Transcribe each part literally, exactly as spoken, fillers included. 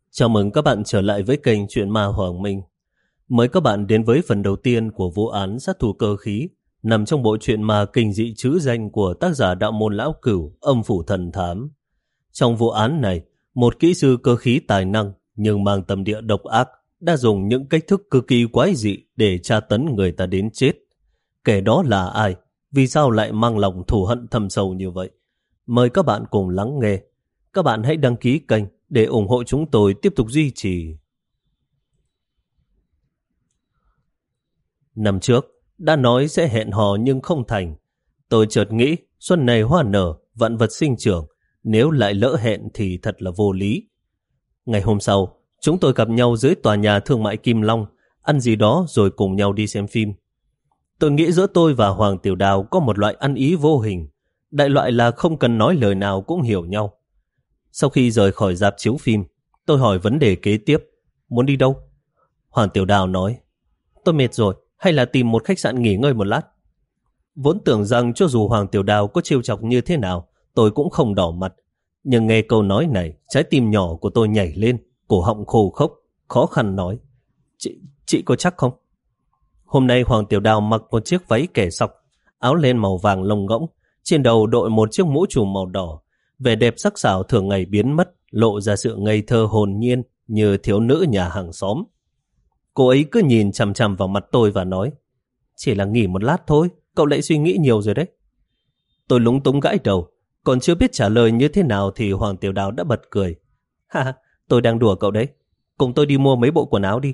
Chào mừng các bạn trở lại với kênh Chuyện Ma Hoàng Minh. Mời các bạn đến với phần đầu tiên của vụ án sát thủ cơ khí nằm trong bộ truyện ma kinh dị trứ danh của tác giả Đạo Môn Lão Cửu, Âm Phủ Thần Thám. Trong vụ án này, một kỹ sư cơ khí tài năng nhưng mang tâm địa độc ác đã dùng những cách thức cực kỳ quái dị để tra tấn người ta đến chết. Kẻ đó là ai? Vì sao lại mang lòng thù hận thâm sâu như vậy? Mời các bạn cùng lắng nghe. Các bạn hãy đăng ký kênh để ủng hộ chúng tôi tiếp tục duy trì. Năm trước, đã nói sẽ hẹn hò nhưng không thành. Tôi chợt nghĩ, xuân này hoa nở, vạn vật sinh trưởng, nếu lại lỡ hẹn thì thật là vô lý. Ngày hôm sau, chúng tôi gặp nhau dưới tòa nhà thương mại Kim Long, ăn gì đó rồi cùng nhau đi xem phim. Tôi nghĩ giữa tôi và Hoàng Tiểu Đào có một loại ăn ý vô hình, đại loại là không cần nói lời nào cũng hiểu nhau. Sau khi rời khỏi rạp chiếu phim, tôi hỏi vấn đề kế tiếp, muốn đi đâu? Hoàng Tiểu Đào nói, tôi mệt rồi, hay là tìm một khách sạn nghỉ ngơi một lát. Vốn tưởng rằng cho dù Hoàng Tiểu Đào có trêu chọc như thế nào, tôi cũng không đỏ mặt. Nhưng nghe câu nói này, trái tim nhỏ của tôi nhảy lên, cổ họng khô khốc, khó khăn nói, Chị, chị có chắc không? Hôm nay Hoàng Tiểu Đào mặc một chiếc váy kẻ sọc, áo len màu vàng lông ngỗng, trên đầu đội một chiếc mũ trùm màu đỏ. Vẻ đẹp sắc sảo thường ngày biến mất, lộ ra sự ngây thơ hồn nhiên như thiếu nữ nhà hàng xóm. Cô ấy cứ nhìn chằm chằm vào mặt tôi và nói, chỉ là nghỉ một lát thôi, cậu lại suy nghĩ nhiều rồi đấy. Tôi lúng túng gãi đầu, còn chưa biết trả lời như thế nào thì Hoàng Tiểu Đào đã bật cười. Ha, tôi đang đùa cậu đấy, cùng tôi đi mua mấy bộ quần áo đi.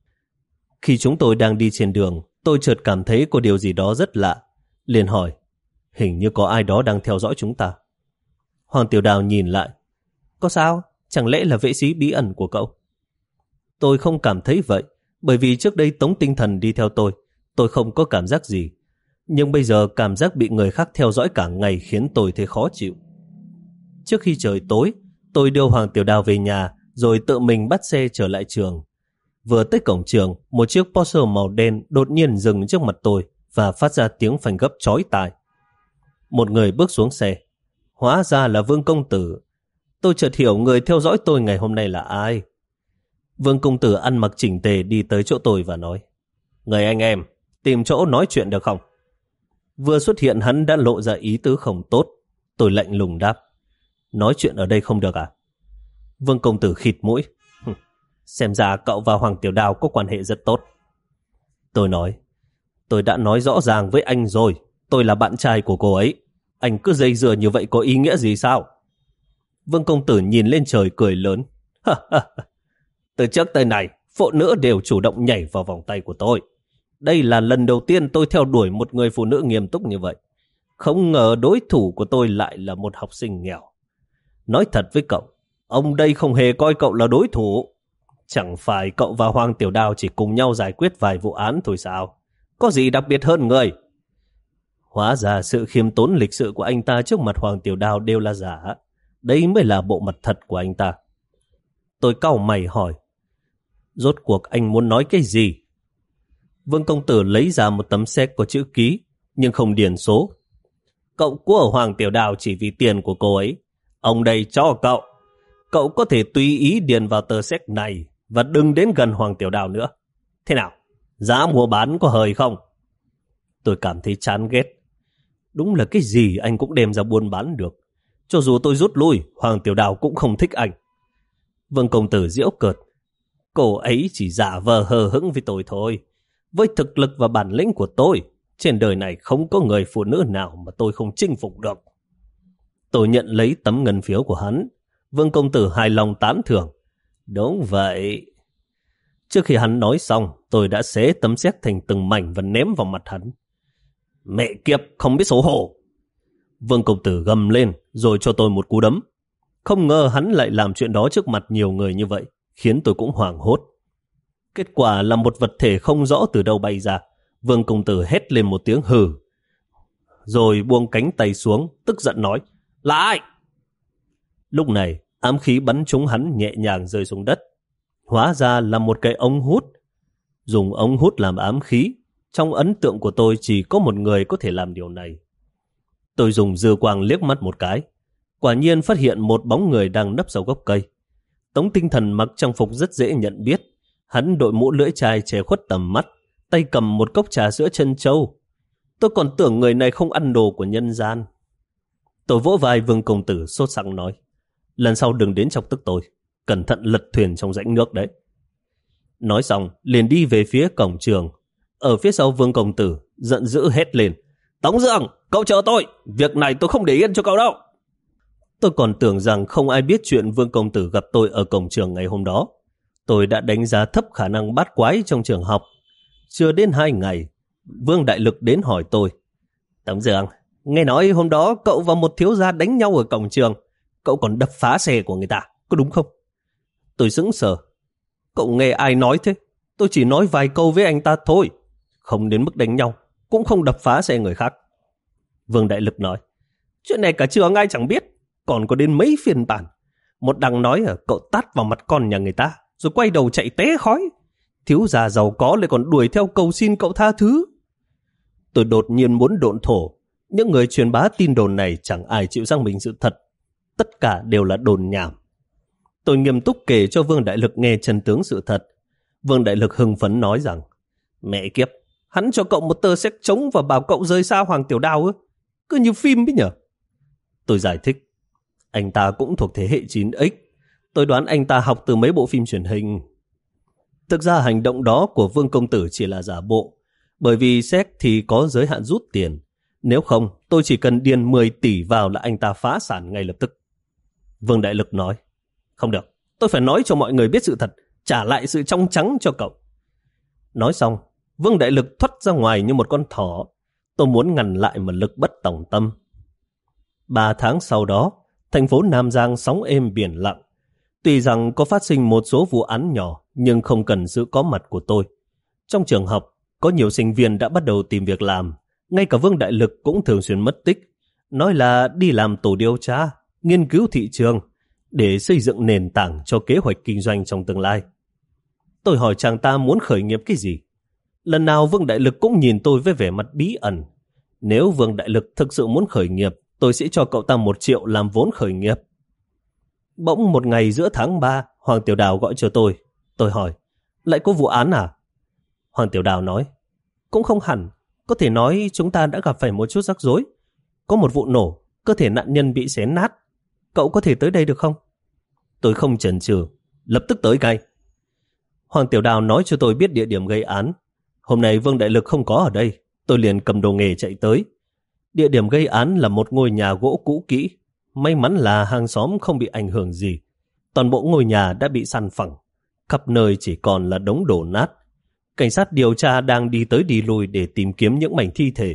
Khi chúng tôi đang đi trên đường, tôi chợt cảm thấy có điều gì đó rất lạ. Liền hỏi, hình như có ai đó đang theo dõi chúng ta. Hoàng Tiểu Đào nhìn lại, có sao? Chẳng lẽ là vệ sĩ bí ẩn của cậu? Tôi không cảm thấy vậy, bởi vì trước đây Tống Tinh Thần đi theo tôi, tôi không có cảm giác gì. Nhưng bây giờ cảm giác bị người khác theo dõi cả ngày khiến tôi thấy khó chịu. Trước khi trời tối, tôi đưa Hoàng Tiểu Đào về nhà, rồi tự mình bắt xe trở lại trường. Vừa tới cổng trường, một chiếc Porsche màu đen đột nhiên dừng trước mặt tôi và phát ra tiếng phanh gấp chói tai. Một người bước xuống xe. Hóa ra là Vương Công Tử. Tôi chợt hiểu người theo dõi tôi ngày hôm nay là ai. Vương Công Tử ăn mặc chỉnh tề đi tới chỗ tôi và nói, người anh em, tìm chỗ nói chuyện được không? Vừa xuất hiện hắn đã lộ ra ý tứ không tốt. Tôi lạnh lùng đáp, nói chuyện ở đây không được à? Vương Công Tử khịt mũi, xem ra cậu và Hoàng Tiểu Đào có quan hệ rất tốt. Tôi nói, tôi đã nói rõ ràng với anh rồi, tôi là bạn trai của cô ấy. Anh cứ dây dưa như vậy có ý nghĩa gì sao? Vương Công Tử nhìn lên trời cười lớn. Từ trước tới nay, phụ nữ đều chủ động nhảy vào vòng tay của tôi. Đây là lần đầu tiên tôi theo đuổi một người phụ nữ nghiêm túc như vậy. Không ngờ đối thủ của tôi lại là một học sinh nghèo. Nói thật với cậu, ông đây không hề coi cậu là đối thủ. Chẳng phải cậu và Hoàng Tiểu Đào chỉ cùng nhau giải quyết vài vụ án thôi sao? Có gì đặc biệt hơn người? Hóa ra sự khiêm tốn lịch sự của anh ta trước mặt Hoàng Tiểu Đào đều là giả. Đây mới là bộ mặt thật của anh ta. Tôi cau mày hỏi, rốt cuộc anh muốn nói cái gì? Vương Công Tử lấy ra một tấm séc có chữ ký, nhưng không điền số. Cậu của Hoàng Tiểu Đào chỉ vì tiền của cô ấy. Ông đây cho cậu. Cậu có thể tùy ý điền vào tờ séc này và đừng đến gần Hoàng Tiểu Đào nữa. Thế nào? Giá mua bán có hời không? Tôi cảm thấy chán ghét. Đúng là cái gì anh cũng đem ra buôn bán được. Cho dù tôi rút lui, Hoàng Tiểu Đào cũng không thích anh. Vương Công Tử giễu cợt, cô ấy chỉ giả vờ hờ hững với tôi thôi. Với thực lực và bản lĩnh của tôi, trên đời này không có người phụ nữ nào mà tôi không chinh phục được. Tôi nhận lấy tấm ngân phiếu của hắn. Vương Công Tử hài lòng tán thưởng. Đúng vậy. Trước khi hắn nói xong, tôi đã xé tấm séc thành từng mảnh và ném vào mặt hắn. Mẹ kiếp, không biết xấu hổ. Vương Công Tử gầm lên rồi cho tôi một cú đấm. Không ngờ hắn lại làm chuyện đó trước mặt nhiều người như vậy, khiến tôi cũng hoảng hốt. Kết quả là một vật thể không rõ từ đâu bay ra. Vương Công Tử hét lên một tiếng hừ, rồi buông cánh tay xuống, tức giận nói, là ai? Lúc này, ám khí bắn trúng hắn nhẹ nhàng rơi xuống đất. Hóa ra là một cái ống hút. Dùng ống hút làm ám khí, trong ấn tượng của tôi chỉ có một người có thể làm điều này. Tôi dùng dư quang liếc mắt một cái, quả nhiên phát hiện một bóng người đang nấp sau gốc cây. Tống Tinh Thần mặc trang phục rất dễ nhận biết. Hắn đội mũ lưỡi chai che khuất tầm mắt, tay cầm một cốc trà sữa trân châu. Tôi còn tưởng người này không ăn đồ của nhân gian. Tôi vỗ vai Vương công tử sốt sắng nói, lần sau đừng đến chọc tức tôi, cẩn thận lật thuyền trong rãnh nước đấy. Nói xong liền đi về phía cổng trường. Ở phía sau Vương công tử giận dữ hét lên, Tống Dương, cậu chờ tôi, việc này tôi không để yên cho cậu đâu. Tôi còn tưởng rằng không ai biết chuyện Vương công tử gặp tôi ở cổng trường ngày hôm đó. Tôi đã đánh giá thấp khả năng bát quái trong trường học. Chưa đến hai ngày, Vương Đại Lực đến hỏi tôi, Tống Dương, nghe nói hôm đó cậu và một thiếu gia đánh nhau ở cổng trường, cậu còn đập phá xe của người ta, có đúng không? Tôi sững sờ. Cậu nghe ai nói thế? Tôi chỉ nói vài câu với anh ta thôi, không đến mức đánh nhau, cũng không đập phá xe người khác. Vương Đại Lực nói, chuyện này cả trường ai chẳng biết, còn có đến mấy phiên bản. Một đằng nói cậu tát vào mặt con nhà người ta, rồi quay đầu chạy té khói. Thiếu gia giàu có lại còn đuổi theo cầu xin cậu tha thứ. Tôi đột nhiên muốn độn thổ. Những người truyền bá tin đồn này chẳng ai chịu xác minh sự thật. Tất cả đều là đồn nhảm. Tôi nghiêm túc kể cho Vương Đại Lực nghe chân tướng sự thật. Vương Đại Lực hưng phấn nói rằng, mẹ kiếp, hắn cho cậu một tờ séc trống và bảo cậu rời xa Hoàng Tiểu Đao ư? Cứ như phim ấy nhở? Tôi giải thích, anh ta cũng thuộc thế hệ chín ích. Tôi đoán anh ta học từ mấy bộ phim truyền hình. Thực ra hành động đó của Vương công tử chỉ là giả bộ, bởi vì séc thì có giới hạn rút tiền. Nếu không, tôi chỉ cần điền mười tỷ vào là anh ta phá sản ngay lập tức. Vương Đại Lực nói, không được, tôi phải nói cho mọi người biết sự thật, trả lại sự trong trắng cho cậu. Nói xong, Vương Đại Lực thoát ra ngoài như một con thỏ. Tôi muốn ngăn lại mà lực bất tòng tâm. Ba tháng sau đó, thành phố Nam Giang sóng êm biển lặng. Tuy rằng có phát sinh một số vụ án nhỏ, nhưng không cần sự có mặt của tôi. Trong trường học, có nhiều sinh viên đã bắt đầu tìm việc làm. Ngay cả Vương Đại Lực cũng thường xuyên mất tích, nói là đi làm tổ điều tra, nghiên cứu thị trường, để xây dựng nền tảng cho kế hoạch kinh doanh trong tương lai. Tôi hỏi chàng ta muốn khởi nghiệp cái gì. Lần nào Vương Đại Lực cũng nhìn tôi với vẻ mặt bí ẩn. Nếu Vương Đại Lực thực sự muốn khởi nghiệp, tôi sẽ cho cậu ta một triệu làm vốn khởi nghiệp. Bỗng một ngày giữa tháng ba, Hoàng Tiểu Đào gọi cho tôi. Tôi hỏi, lại có vụ án à? Hoàng Tiểu Đào nói, cũng không hẳn, có thể nói chúng ta đã gặp phải một chút rắc rối. Có một vụ nổ, cơ thể nạn nhân bị xé nát. Cậu có thể tới đây được không? Tôi không chần chừ, lập tức tới ngay. Hoàng Tiểu Đào nói cho tôi biết địa điểm gây án. Hôm nay Vương Đại Lực không có ở đây, tôi liền cầm đồ nghề chạy tới. Địa điểm gây án là một ngôi nhà gỗ cũ kỹ. May mắn là hàng xóm không bị ảnh hưởng gì. Toàn bộ ngôi nhà đã bị săn phẳng, khắp nơi chỉ còn là đống đổ nát. Cảnh sát điều tra đang đi tới đi lui để tìm kiếm những mảnh thi thể.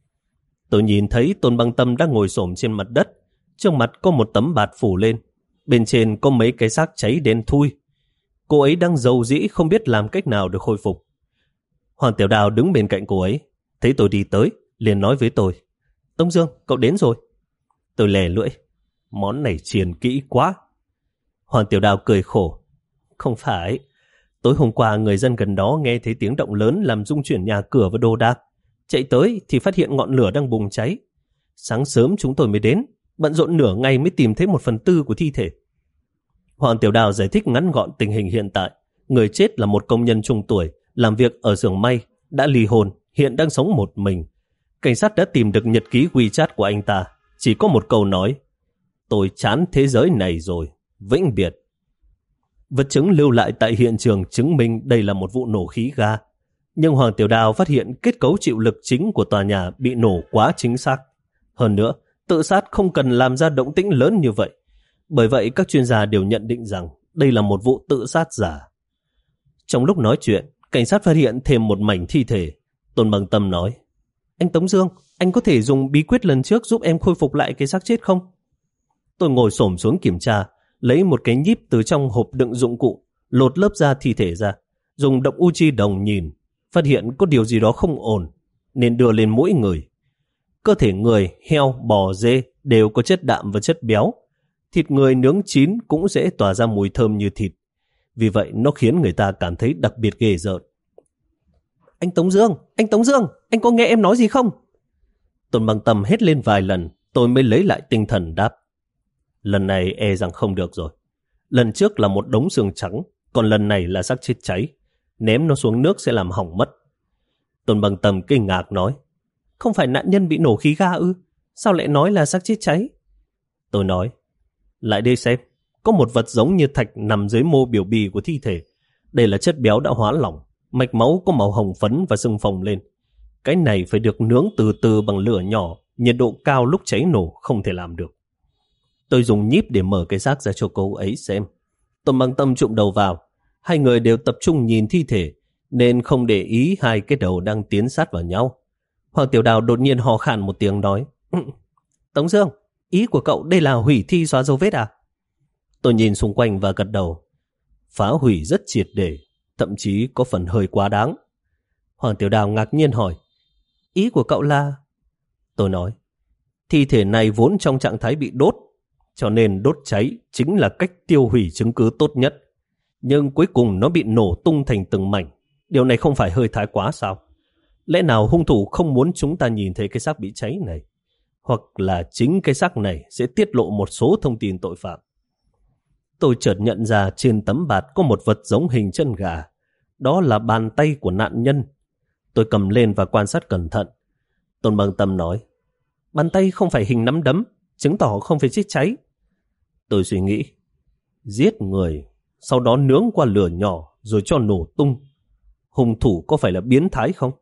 Tôi nhìn thấy Tôn Băng Tâm đang ngồi xổm trên mặt đất. Trước mặt có một tấm bạt phủ lên. Bên trên có mấy cái xác cháy đen thui. Cô ấy đang rầu rĩ không biết làm cách nào được khôi phục. Hoàng Tiểu Đào đứng bên cạnh cô ấy. Thấy tôi đi tới, liền nói với tôi, Tống Dương, cậu đến rồi. Tôi lè lưỡi, món này chiền kỹ quá. Hoàng Tiểu Đào cười khổ, không phải. Tối hôm qua người dân gần đó nghe thấy tiếng động lớn làm rung chuyển nhà cửa và đồ đạc. Chạy tới thì phát hiện ngọn lửa đang bùng cháy. Sáng sớm chúng tôi mới đến, bận rộn nửa ngày mới tìm thấy một phần tư của thi thể. Hoàng Tiểu Đào giải thích ngắn gọn tình hình hiện tại. Người chết là một công nhân trung tuổi, làm việc ở xưởng may, đã ly hôn, hiện đang sống một mình. Cảnh sát đã tìm được nhật ký WeChat của anh ta. Chỉ có một câu nói, tôi chán thế giới này rồi, vĩnh biệt. Vật chứng lưu lại tại hiện trường chứng minh đây là một vụ nổ khí ga. Nhưng Hoàng Tiểu Đào phát hiện kết cấu chịu lực chính của tòa nhà bị nổ quá chính xác. Hơn nữa, tự sát không cần làm ra động tĩnh lớn như vậy. Bởi vậy các chuyên gia đều nhận định rằng đây là một vụ tự sát giả. Trong lúc nói chuyện, cảnh sát phát hiện thêm một mảnh thi thể. Tôn Bằng Tâm nói, anh Tống Dương, anh có thể dùng bí quyết lần trước giúp em khôi phục lại cái xác chết không? Tôi ngồi xổm xuống kiểm tra, lấy một cái nhíp từ trong hộp đựng dụng cụ, lột lớp da thi thể ra, dùng động u chi đồng nhìn, phát hiện có điều gì đó không ổn, nên đưa lên mỗi người. Cơ thể người, heo, bò, dê đều có chất đạm và chất béo. Thịt người nướng chín cũng dễ tỏa ra mùi thơm như thịt. Vì vậy nó khiến người ta cảm thấy đặc biệt ghê rợn. Anh Tống Dương, anh Tống Dương, anh có nghe em nói gì không? Tôn Bằng Tâm hét lên vài lần, tôi mới lấy lại tinh thần đáp. Lần này e rằng không được rồi. Lần trước là một đống xương trắng, còn lần này là xác chết cháy. Ném nó xuống nước sẽ làm hỏng mất. Tôn Bằng Tâm kinh ngạc nói, không phải nạn nhân bị nổ khí ga ư? Sao lại nói là xác chết cháy? Tôi nói, lại đây xem, có một vật giống như thạch nằm dưới mô biểu bì của thi thể. Đây là chất béo đã hóa lỏng, mạch máu có màu hồng phấn và sưng phồng lên. Cái này phải được nướng từ từ bằng lửa nhỏ, nhiệt độ cao lúc cháy nổ không thể làm được. Tôi dùng nhíp để mở cái xác ra cho cô ấy xem. Tôn Bằng Tâm chụm đầu vào. Hai người đều tập trung nhìn thi thể, nên không để ý hai cái đầu đang tiến sát vào nhau. Hoàng Tiểu Đào đột nhiên hò khan một tiếng nói, Tống Dương, ý của cậu đây là hủy thi xóa dấu vết à? Tôi nhìn xung quanh và gật đầu. Phá hủy rất triệt để, thậm chí có phần hơi quá đáng. Hoàng Tiểu Đào ngạc nhiên hỏi, ý của cậu là? Tôi nói, thi thể này vốn trong trạng thái bị đốt, cho nên đốt cháy chính là cách tiêu hủy chứng cứ tốt nhất. Nhưng cuối cùng nó bị nổ tung thành từng mảnh. Điều này không phải hơi thái quá sao? Lẽ nào hung thủ không muốn chúng ta nhìn thấy cái xác bị cháy này? Hoặc là chính cái xác này sẽ tiết lộ một số thông tin tội phạm? Tôi chợt nhận ra trên tấm bạt có một vật giống hình chân gà. Đó là bàn tay của nạn nhân. Tôi cầm lên và quan sát cẩn thận. Tôn Bằng Tâm nói, bàn tay không phải hình nắm đấm, chứng tỏ không phải chết cháy. Tôi suy nghĩ, giết người, sau đó nướng qua lửa nhỏ rồi cho nổ tung. Hung thủ có phải là biến thái không?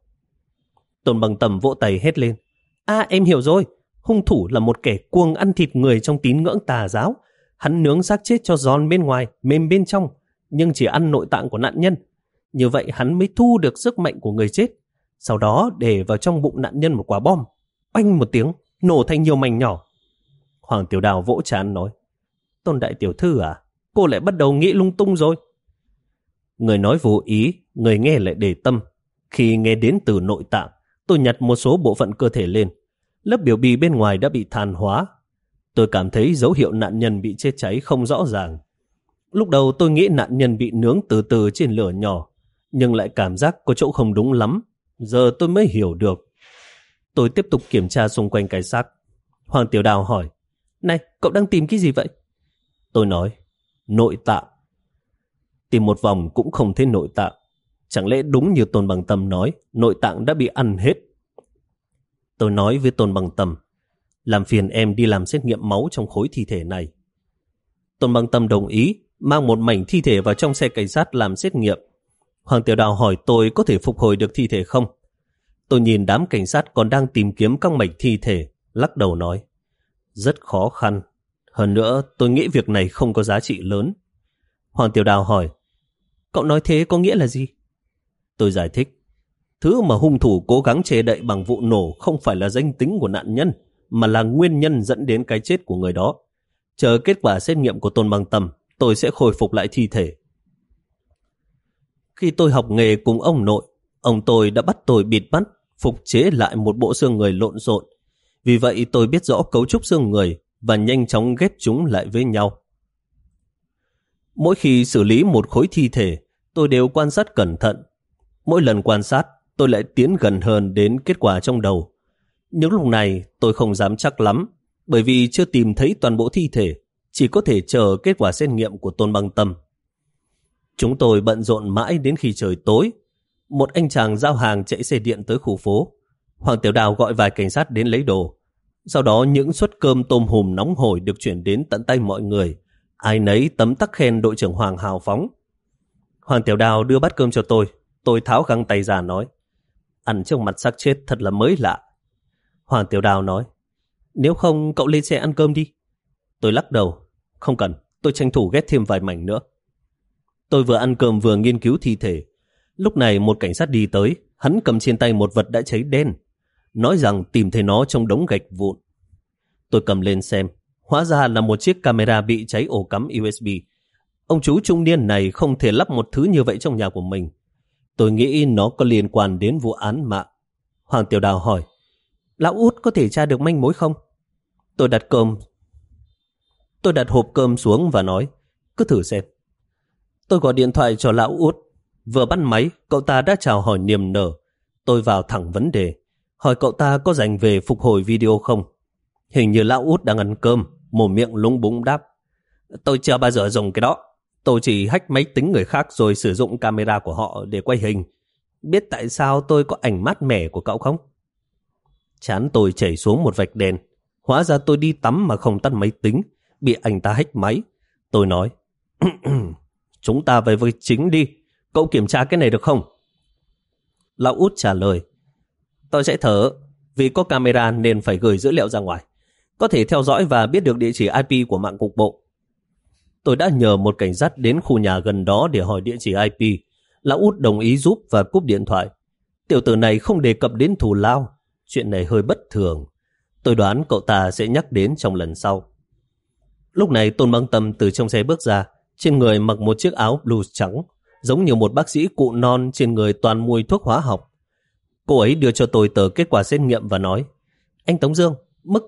Tôn Bằng Tâm vỗ tay hét lên, À em hiểu rồi, hung thủ là một kẻ cuồng ăn thịt người trong tín ngưỡng tà giáo. Hắn nướng xác chết cho giòn bên ngoài, mềm bên trong, nhưng chỉ ăn nội tạng của nạn nhân. Như vậy hắn mới thu được sức mạnh của người chết. Sau đó để vào trong bụng nạn nhân một quả bom. Oanh một tiếng, nổ thành nhiều mảnh nhỏ. Hoàng Tiểu Đào vỗ trán nói, Tôn đại tiểu thư à, cô lại bắt đầu nghĩ lung tung rồi. Người nói vô ý, người nghe lại để tâm. Khi nghe đến từ nội tạng, tôi nhặt một số bộ phận cơ thể lên. Lớp biểu bì bên ngoài đã bị than hóa. Tôi cảm thấy dấu hiệu nạn nhân bị chết cháy không rõ ràng. Lúc đầu tôi nghĩ nạn nhân bị nướng từ từ trên lửa nhỏ, nhưng lại cảm giác có chỗ không đúng lắm. Giờ tôi mới hiểu được. Tôi tiếp tục kiểm tra xung quanh cái xác. Hoàng Tiểu Đào hỏi, Này, cậu đang tìm cái gì vậy? Tôi nói, nội tạng. Tìm một vòng cũng không thấy nội tạng. Chẳng lẽ đúng như Tôn Bằng Tâm nói, nội tạng đã bị ăn hết? Tôi nói với Tôn Bằng Tâm, làm phiền em đi làm xét nghiệm máu trong khối thi thể này. Tôn Bằng Tâm đồng ý, mang một mảnh thi thể vào trong xe cảnh sát làm xét nghiệm. Hoàng Tiểu Đào hỏi tôi có thể phục hồi được thi thể không. Tôi nhìn đám cảnh sát còn đang tìm kiếm các mảnh thi thể, lắc đầu nói, rất khó khăn. Hơn nữa tôi nghĩ việc này không có giá trị lớn. Hoàng Tiểu Đào hỏi, cậu nói thế có nghĩa là gì? Tôi giải thích, thứ mà hung thủ cố gắng che đậy bằng vụ nổ không phải là danh tính của nạn nhân, mà là nguyên nhân dẫn đến cái chết của người đó. Chờ kết quả xét nghiệm của Tôn Bằng Tâm, tôi sẽ khôi phục lại thi thể. Khi tôi học nghề cùng ông nội, ông tôi đã bắt tôi bịt mắt, phục chế lại một bộ xương người lộn xộn. Vì vậy tôi biết rõ cấu trúc xương người và nhanh chóng ghép chúng lại với nhau. Mỗi khi xử lý một khối thi thể, tôi đều quan sát cẩn thận. Mỗi lần quan sát, tôi lại tiến gần hơn đến kết quả trong đầu. Những lúc này tôi không dám chắc lắm, bởi vì chưa tìm thấy toàn bộ thi thể, chỉ có thể chờ kết quả xét nghiệm của Tôn Bằng Tâm. Chúng tôi bận rộn mãi đến khi trời tối. Một anh chàng giao hàng chạy xe điện tới khu phố. Hoàng Tiểu Đào gọi vài cảnh sát đến lấy đồ. Sau đó những suất cơm tôm hùm nóng hổi được chuyển đến tận tay mọi người. Ai nấy tấm tắc khen đội trưởng Hoàng hào phóng. Hoàng Tiểu Đào đưa bát cơm cho tôi. Tôi tháo găng tay ra nói, ăn trước mặt xác chết thật là mới lạ. Hoàng Tiểu Đào nói, nếu không cậu lên xe ăn cơm đi. Tôi lắc đầu, không cần, tôi tranh thủ ghét thêm vài mảnh nữa. Tôi vừa ăn cơm vừa nghiên cứu thi thể. Lúc này một cảnh sát đi tới, hắn cầm trên tay một vật đã cháy đen, nói rằng tìm thấy nó trong đống gạch vụn. Tôi cầm lên xem, hóa ra là một chiếc camera bị cháy ổ cắm u ét bê. Ông chú trung niên này không thể lắp một thứ như vậy trong nhà của mình. Tôi nghĩ nó có liên quan đến vụ án mạng. Hoàng Tiểu Đào hỏi, lão Út có thể tra được manh mối không? Tôi đặt cơm. Tôi đặt hộp cơm xuống và nói, cứ thử xem. Tôi gọi điện thoại cho lão Út. Vừa bắt máy, cậu ta đã chào hỏi niềm nở. Tôi vào thẳng vấn đề, hỏi cậu ta có dành về phục hồi video không. Hình như lão Út đang ăn cơm, mồm miệng lúng búng đáp, Tôi chưa bao giờ dùng cái đó. Tôi chỉ hack máy tính người khác rồi sử dụng camera của họ để quay hình. Biết tại sao tôi có ảnh mát mẻ của cậu không? Trán tôi chảy xuống một vạch đèn. Hóa ra tôi đi tắm mà không tắt máy tính, bị anh ta hack máy. Tôi nói, chúng ta về với chính đi. Cậu kiểm tra cái này được không? Lão út trả lời, tôi sẽ thử. Vì có camera nên phải gửi dữ liệu ra ngoài. Có thể theo dõi và biết được địa chỉ i pê của mạng cục bộ. Tôi đã nhờ một cảnh sát đến khu nhà gần đó để hỏi địa chỉ i pê. Lão út đồng ý giúp và cúp điện thoại. Tiểu tử này không đề cập đến thù lao. Chuyện này hơi bất thường. Tôi đoán cậu ta sẽ nhắc đến trong lần sau. Lúc này Tôn Băng Tâm từ trong xe bước ra. Trên người mặc một chiếc áo blue trắng, giống như một bác sĩ cụ non, trên người toàn mùi thuốc hóa học. Cô ấy đưa cho tôi tờ kết quả xét nghiệm và nói, Anh Tống Dương, mức...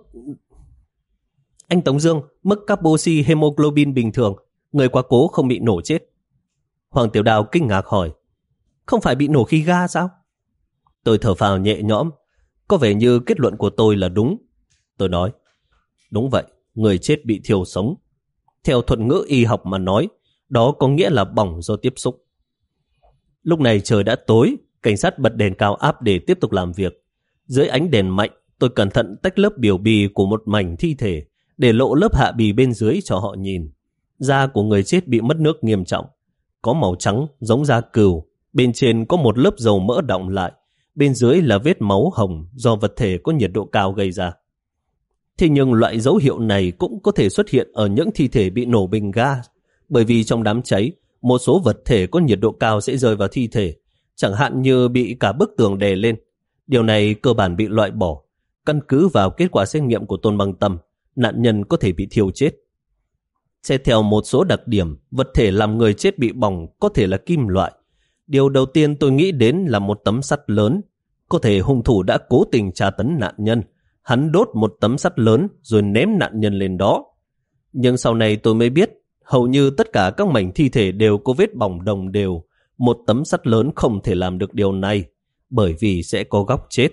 Anh Tống Dương, mức carboxy hemoglobin bình thường, người quá cố không bị nổ chết. Hoàng Tiểu Đào kinh ngạc hỏi, không phải bị nổ khí ga sao? Tôi thở phào nhẹ nhõm, có vẻ như kết luận của tôi là đúng. Tôi nói, đúng vậy, người chết bị thiêu sống. Theo thuật ngữ y học mà nói, đó có nghĩa là bỏng do tiếp xúc. Lúc này trời đã tối, cảnh sát bật đèn cao áp để tiếp tục làm việc. Dưới ánh đèn mạnh, tôi cẩn thận tách lớp biểu bì của một mảnh thi thể, để lộ lớp hạ bì bên dưới cho họ nhìn. Da của người chết bị mất nước nghiêm trọng, có màu trắng giống da cừu, bên trên có một lớp dầu mỡ đọng lại, bên dưới là vết máu hồng do vật thể có nhiệt độ cao gây ra. Thế nhưng loại dấu hiệu này cũng có thể xuất hiện ở những thi thể bị nổ bình ga, bởi vì trong đám cháy, một số vật thể có nhiệt độ cao sẽ rơi vào thi thể, chẳng hạn như bị cả bức tường đè lên. Điều này cơ bản bị loại bỏ. Căn cứ vào kết quả xét nghiệm của Tôn Băng Tâm, nạn nhân có thể bị thiêu chết. Xét theo một số đặc điểm, vật thể làm người chết bị bỏng có thể là kim loại. Điều đầu tiên tôi nghĩ đến là một tấm sắt lớn. Có thể hung thủ đã cố tình tra tấn nạn nhân. Hắn đốt một tấm sắt lớn rồi ném nạn nhân lên đó. Nhưng sau này tôi mới biết, hầu như tất cả các mảnh thi thể đều có vết bỏng đồng đều. Một tấm sắt lớn không thể làm được điều này, bởi vì sẽ có góc chết.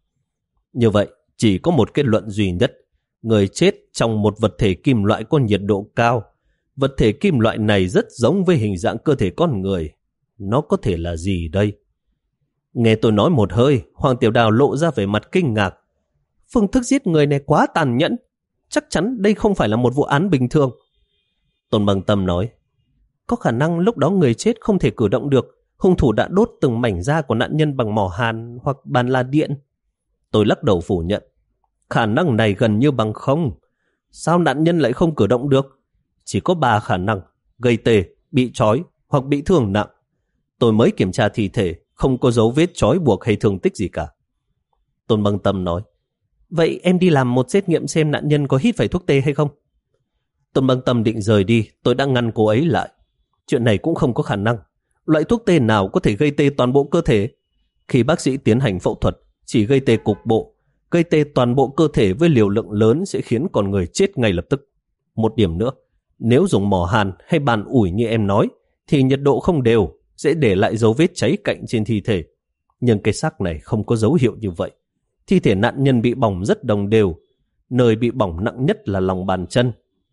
Như vậy, chỉ có một kết luận duy nhất. Người chết trong một vật thể kim loại có nhiệt độ cao. Vật thể kim loại này rất giống với hình dạng cơ thể con người. Nó có thể là gì đây? Nghe tôi nói một hơi, Hoàng Tiểu Đào lộ ra vẻ mặt kinh ngạc. Phương thức giết người này quá tàn nhẫn. Chắc chắn đây không phải là một vụ án bình thường. Tôn Băng Tâm nói, có khả năng lúc đó người chết không thể cử động được. Hung thủ đã đốt từng mảnh da của nạn nhân bằng mỏ hàn hoặc bàn la điện. Tôi lắc đầu phủ nhận. Khả năng này gần như bằng không. Sao nạn nhân lại không cử động được? Chỉ có ba khả năng: gây tê, bị trói hoặc bị thương nặng. Tôi mới kiểm tra thi thể, không có dấu vết trói buộc hay thương tích gì cả. Tôn Băng Tâm nói, vậy em đi làm một xét nghiệm xem nạn nhân có hít phải thuốc tê hay không? Tôn Băng Tâm định rời đi, tôi đã ngăn cô ấy lại. Chuyện này cũng không có khả năng. Loại thuốc tê nào có thể gây tê toàn bộ cơ thể? Khi bác sĩ tiến hành phẫu thuật, chỉ gây tê cục bộ. Gây tê toàn bộ cơ thể với liều lượng lớn sẽ khiến con người chết ngay lập tức. Một điểm nữa, nếu dùng mỏ hàn hay bàn ủi như em nói, thì nhiệt độ không đều, sẽ để lại dấu vết cháy cạnh trên thi thể. Nhưng cái xác này không có dấu hiệu như vậy. Thi thể nạn nhân bị bỏng rất đồng đều. Nơi bị bỏng nặng nhất là lòng bàn chân.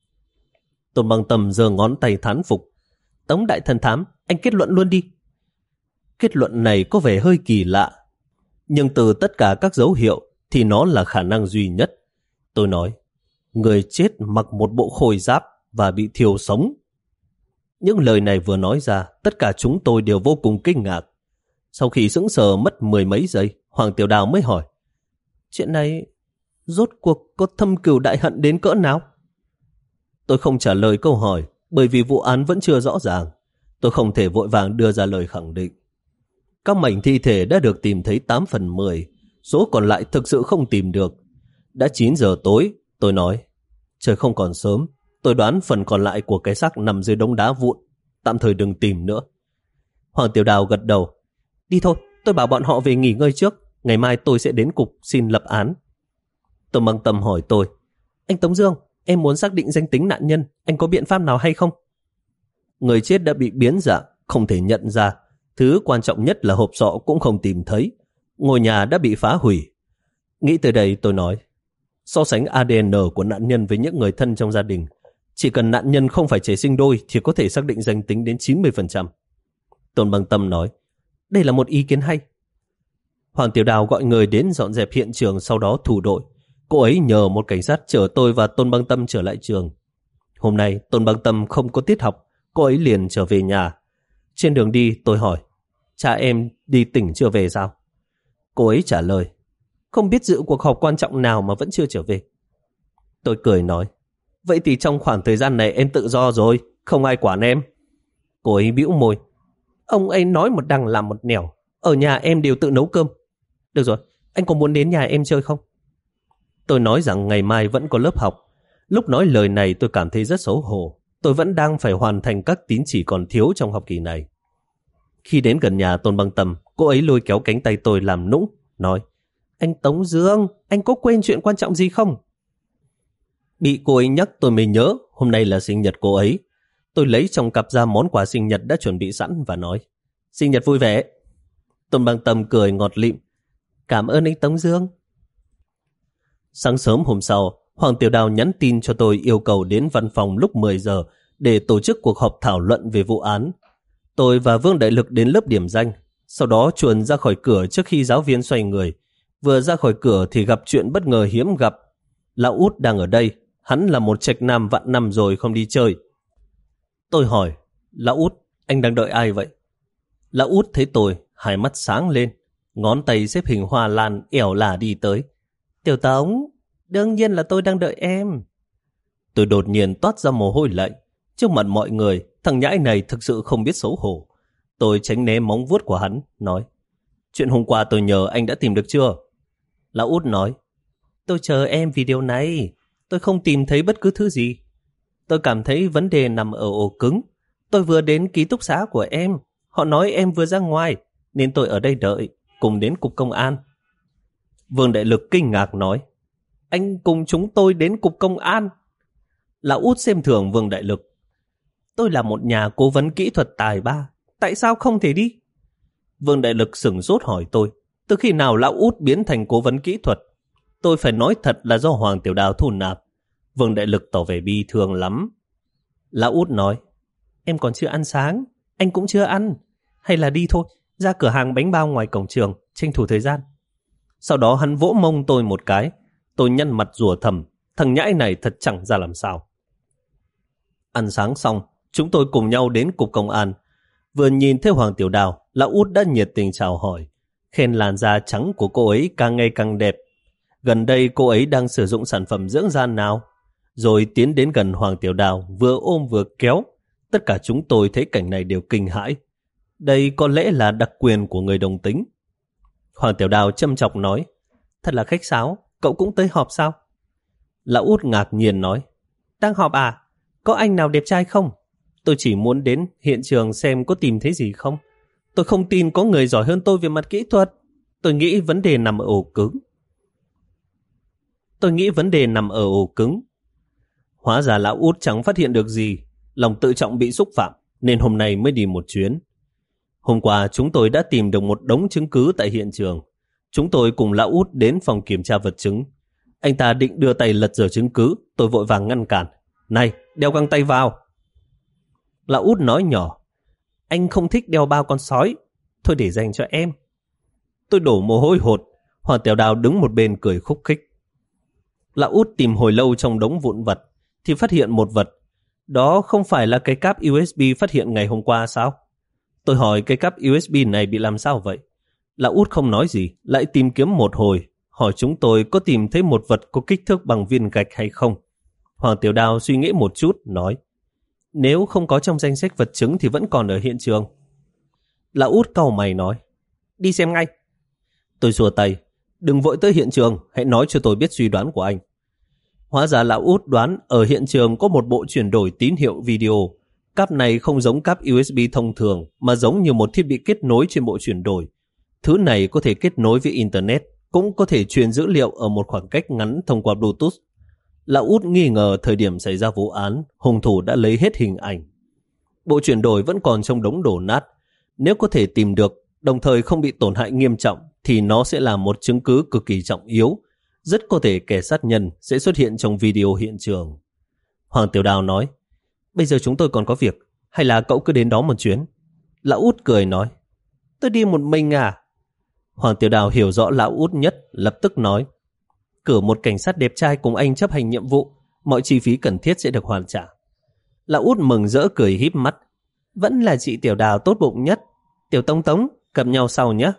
Tôn Băng Tâm giơ ngón tay thán phục. Tống đại thần thám, anh kết luận luôn đi. Kết luận này có vẻ hơi kỳ lạ, nhưng từ tất cả các dấu hiệu thì nó là khả năng duy nhất. Tôi nói, người chết mặc một bộ khôi giáp và bị thiêu sống. Những lời này vừa nói ra, tất cả chúng tôi đều vô cùng kinh ngạc. Sau khi sững sờ mất mười mấy giây, Hoàng Tiểu Đào mới hỏi, chuyện này rốt cuộc có thâm cừu đại hận đến cỡ nào? Tôi không trả lời câu hỏi, bởi vì vụ án vẫn chưa rõ ràng. Tôi không thể vội vàng đưa ra lời khẳng định. Các mảnh thi thể đã được tìm thấy tám phần mười, số còn lại thực sự không tìm được. Đã chín giờ tối, tôi nói, trời không còn sớm, tôi đoán phần còn lại của cái xác nằm dưới đống đá vụn, tạm thời đừng tìm nữa. Hoàng Tiểu Đào gật đầu, đi thôi, tôi bảo bọn họ về nghỉ ngơi trước, ngày mai tôi sẽ đến cục xin lập án. Tôn Băng Tâm hỏi tôi, anh Tống Dương, em muốn xác định danh tính nạn nhân, anh có biện pháp nào hay không? Người chết đã bị biến dạng, không thể nhận ra. Thứ quan trọng nhất là hộp sọ cũng không tìm thấy. Ngôi nhà đã bị phá hủy. Nghĩ tới đây tôi nói, so sánh a đê en của nạn nhân với những người thân trong gia đình, Chỉ cần nạn nhân không phải trẻ sinh đôi thì có thể xác định danh tính đến chín mươi phần trăm. Tôn Băng Tâm nói, đây là một ý kiến hay. Hoàng Tiểu Đào gọi người đến dọn dẹp hiện trường, sau đó thủ đội. Cô ấy nhờ một cảnh sát chở tôi và Tôn Băng Tâm trở lại trường. Hôm nay Tôn Băng Tâm không có tiết học, cô ấy liền trở về nhà. Trên đường đi tôi hỏi, cha em đi tỉnh chưa về sao? Cô ấy trả lời, không biết dự cuộc họp quan trọng nào mà vẫn chưa trở về. Tôi cười nói, vậy thì trong khoảng thời gian này em tự do rồi, không ai quản em. Cô ấy bĩu môi, ông ấy nói một đằng làm một nẻo, ở nhà em đều tự nấu cơm. Được rồi, anh có muốn đến nhà em chơi không? Tôi nói rằng ngày mai vẫn có lớp học. Lúc nói lời này tôi cảm thấy rất xấu hổ. Tôi vẫn đang phải hoàn thành các tín chỉ còn thiếu trong học kỳ này. Khi đến gần nhà Tôn Băng Tâm, cô ấy lôi kéo cánh tay tôi làm nũng, nói, anh Tống Dương, anh có quên chuyện quan trọng gì không? Bị cô ấy nhắc tôi mới nhớ hôm nay là sinh nhật cô ấy. Tôi lấy trong cặp ra món quà sinh nhật đã chuẩn bị sẵn và nói, sinh nhật vui vẻ. Tôn Băng Tâm cười ngọt lịm, cảm ơn anh Tống Dương. Sáng sớm hôm sau, Hoàng Tiểu Đào nhắn tin cho tôi yêu cầu đến văn phòng lúc mười giờ để tổ chức cuộc họp thảo luận về vụ án. Tôi và Vương Đại Lực đến lớp điểm danh, sau đó chuồn ra khỏi cửa trước khi giáo viên xoay người. Vừa ra khỏi cửa thì gặp chuyện bất ngờ hiếm gặp. Lão Út đang ở đây, hắn là một trạch nam vạn năm rồi không đi chơi. Tôi hỏi, Lão Út, anh đang đợi ai vậy? Lão Út thấy tôi, hai mắt sáng lên, ngón tay xếp hình hoa lan ẻo lả đi tới. Tiểu Tống, đương nhiên là tôi đang đợi em. Tôi đột nhiên toát ra mồ hôi lạnh. Trước mặt mọi người, thằng nhãi này thực sự không biết xấu hổ. Tôi tránh né móng vuốt của hắn, nói, chuyện hôm qua tôi nhờ anh đã tìm được chưa? Lão Út nói, tôi chờ em vì điều này. Tôi không tìm thấy bất cứ thứ gì. Tôi cảm thấy vấn đề nằm ở ổ cứng. Tôi vừa đến ký túc xá của em. Họ nói em vừa ra ngoài, nên tôi ở đây đợi, cùng đến cục công an. Vương Đại Lực kinh ngạc nói, anh cùng chúng tôi đến cục công an? Lão Út xem thường Vương Đại Lực. Tôi là một nhà cố vấn kỹ thuật tài ba, tại sao không thể đi? Vương Đại Lực sửng sốt hỏi tôi, từ khi nào Lão Út biến thành cố vấn kỹ thuật? Tôi phải nói thật là do Hoàng Tiểu Đào thu nạp. Vương Đại Lực tỏ vẻ bi thương lắm. Lão Út nói, em còn chưa ăn sáng, anh cũng chưa ăn. Hay là đi thôi, ra cửa hàng bánh bao ngoài cổng trường, tranh thủ thời gian. Sau đó hắn vỗ mông tôi một cái. Tôi nhăn mặt rủa thầm, thằng nhãi này thật chẳng ra làm sao. Ăn sáng xong, chúng tôi cùng nhau đến cục công an. Vừa nhìn thấy Hoàng Tiểu Đào, Lão Út đã nhiệt tình chào hỏi, khen làn da trắng của cô ấy càng ngày càng đẹp. Gần đây cô ấy đang sử dụng sản phẩm dưỡng da nào? Rồi tiến đến gần Hoàng Tiểu Đào, vừa ôm vừa kéo. Tất cả chúng tôi thấy cảnh này đều kinh hãi. Đây có lẽ là đặc quyền của người đồng tính. Hoàng Tiểu Đào châm chọc nói, thật là khách sáo, cậu cũng tới họp sao? Lão Út ngạc nhiên nói, đang họp à? Có anh nào đẹp trai không? Tôi chỉ muốn đến hiện trường xem có tìm thấy gì không. Tôi không tin có người giỏi hơn tôi về mặt kỹ thuật. Tôi nghĩ vấn đề nằm ở ổ cứng. Tôi nghĩ vấn đề nằm ở ổ cứng. Hóa ra Lão Út chẳng phát hiện được gì, lòng tự trọng bị xúc phạm, nên hôm nay mới đi một chuyến. Hôm qua chúng tôi đã tìm được một đống chứng cứ tại hiện trường. Chúng tôi cùng Lão Út đến phòng kiểm tra vật chứng. Anh ta định đưa tay lật dở chứng cứ, tôi vội vàng ngăn cản. Này, đeo găng tay vào. Lão Út nói nhỏ, anh không thích đeo bao con sói, thôi để dành cho em. Tôi đổ mồ hôi hột. Hoàng Tiểu Đào đứng một bên cười khúc khích. Lão Út tìm hồi lâu trong đống vụn vật thì phát hiện một vật. Đó không phải là cái cáp u ét bê phát hiện ngày hôm qua sao? Tôi hỏi cái cáp u ét bê này bị làm sao vậy? Lão Út không nói gì, lại tìm kiếm một hồi, hỏi chúng tôi có tìm thấy một vật có kích thước bằng viên gạch hay không. Hoàng Tiểu Đào suy nghĩ một chút, nói, nếu không có trong danh sách vật chứng thì vẫn còn ở hiện trường. Lão Út cau mày nói, đi xem ngay. Tôi xua tay, đừng vội tới hiện trường, hãy nói cho tôi biết suy đoán của anh. Hóa ra Lão Út đoán ở hiện trường có một bộ chuyển đổi tín hiệu video. Cáp này không giống cáp u ét bê thông thường, mà giống như một thiết bị kết nối trên bộ chuyển đổi. Thứ này có thể kết nối với Internet, cũng có thể truyền dữ liệu ở một khoảng cách ngắn thông qua Bluetooth. Lão Út nghi ngờ thời điểm xảy ra vụ án, hung thủ đã lấy hết hình ảnh. Bộ chuyển đổi vẫn còn trong đống đổ nát. Nếu có thể tìm được, đồng thời không bị tổn hại nghiêm trọng, thì nó sẽ là một chứng cứ cực kỳ trọng yếu. Rất có thể kẻ sát nhân sẽ xuất hiện trong video hiện trường. Hoàng Tiểu Đào nói, bây giờ chúng tôi còn có việc, hay là cậu cứ đến đó một chuyến? Lão Út cười nói, tôi đi một mình à? Hoàng Tiểu Đào hiểu rõ Lão Út nhất, lập tức nói, cử một cảnh sát đẹp trai cùng anh chấp hành nhiệm vụ, mọi chi phí cần thiết sẽ được hoàn trả. Lão Út mừng rỡ cười híp mắt, vẫn là chị Tiểu Đào tốt bụng nhất. Tiểu Tống Tống, gặp nhau sau nhé.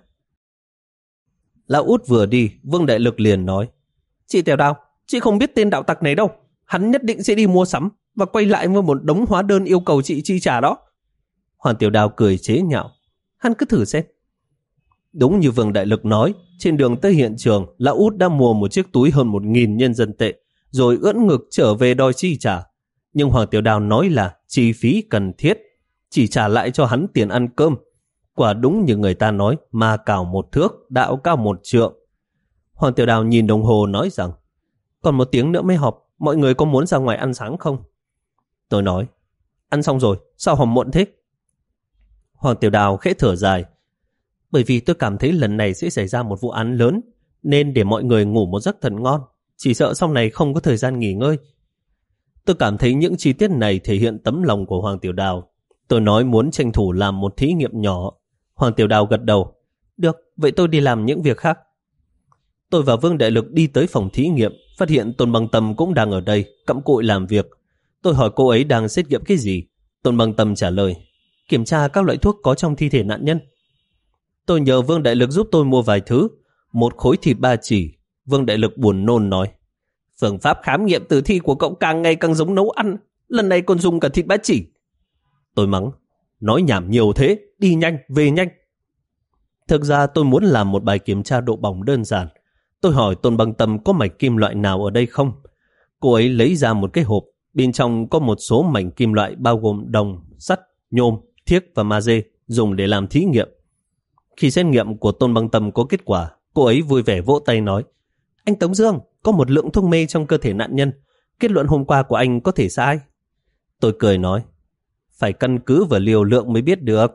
Lão Út vừa đi, Vương Đại Lực liền nói, chị Tiểu Đào, chị không biết tên đạo tặc này đâu. Hắn nhất định sẽ đi mua sắm và quay lại với một đống hóa đơn yêu cầu chị chi trả đó. Hoàng Tiểu Đào cười chế nhạo, hắn cứ thử xem. Đúng như Vương Đại Lực nói, trên đường tới hiện trường, Lão Út đã mua một chiếc túi hơn một nghìn nhân dân tệ, rồi ưỡn ngực trở về đòi chi trả. Nhưng Hoàng Tiểu Đào nói là chi phí cần thiết, chỉ trả lại cho hắn tiền ăn cơm. Quả đúng như người ta nói, ma cào một thước, đạo cao một trượng. Hoàng Tiểu Đào nhìn đồng hồ nói rằng, còn một tiếng nữa mới họp, mọi người có muốn ra ngoài ăn sáng không? Tôi nói, ăn xong rồi, sao họp muộn thế? Hoàng Tiểu Đào khẽ thở dài, bởi vì tôi cảm thấy lần này sẽ xảy ra một vụ án lớn, nên để mọi người ngủ một giấc thật ngon, chỉ sợ sau này không có thời gian nghỉ ngơi. Tôi cảm thấy những chi tiết này thể hiện tấm lòng của Hoàng Tiểu Đào. Tôi nói muốn tranh thủ làm một thí nghiệm nhỏ. Hoàng Tiểu Đào gật đầu, được, vậy tôi đi làm những việc khác. Tôi và Vương Đại Lực đi tới phòng thí nghiệm, phát hiện Tôn Băng Tâm cũng đang ở đây, cặm cụi làm việc. Tôi hỏi cô ấy đang xét nghiệm cái gì. Tôn Băng Tâm trả lời, kiểm tra các loại thuốc có trong thi thể nạn nhân. Tôi nhờ Vương Đại Lực giúp tôi mua vài thứ. Một khối thịt ba chỉ. Vương Đại Lực buồn nôn nói, phương pháp khám nghiệm tử thi của cậu càng ngày càng giống nấu ăn, lần này còn dùng cả thịt ba chỉ. Tôi mắng, nói nhảm nhiều thế, đi nhanh, về nhanh. Thực ra tôi muốn làm một bài kiểm tra độ bỏng đơn giản. Tôi hỏi Tôn Băng Tâm có mảnh kim loại nào ở đây không. Cô ấy lấy ra một cái hộp, bên trong có một số mảnh kim loại bao gồm đồng, sắt, nhôm, thiếc và magie dùng để làm thí nghiệm. Khi xét nghiệm của Tôn Băng Tâm có kết quả, cô ấy vui vẻ vỗ tay nói, anh Tống Dương, có một lượng thuốc mê trong cơ thể nạn nhân. Kết luận hôm qua của anh có thể sai. Tôi cười nói, phải căn cứ vào liều lượng mới biết được.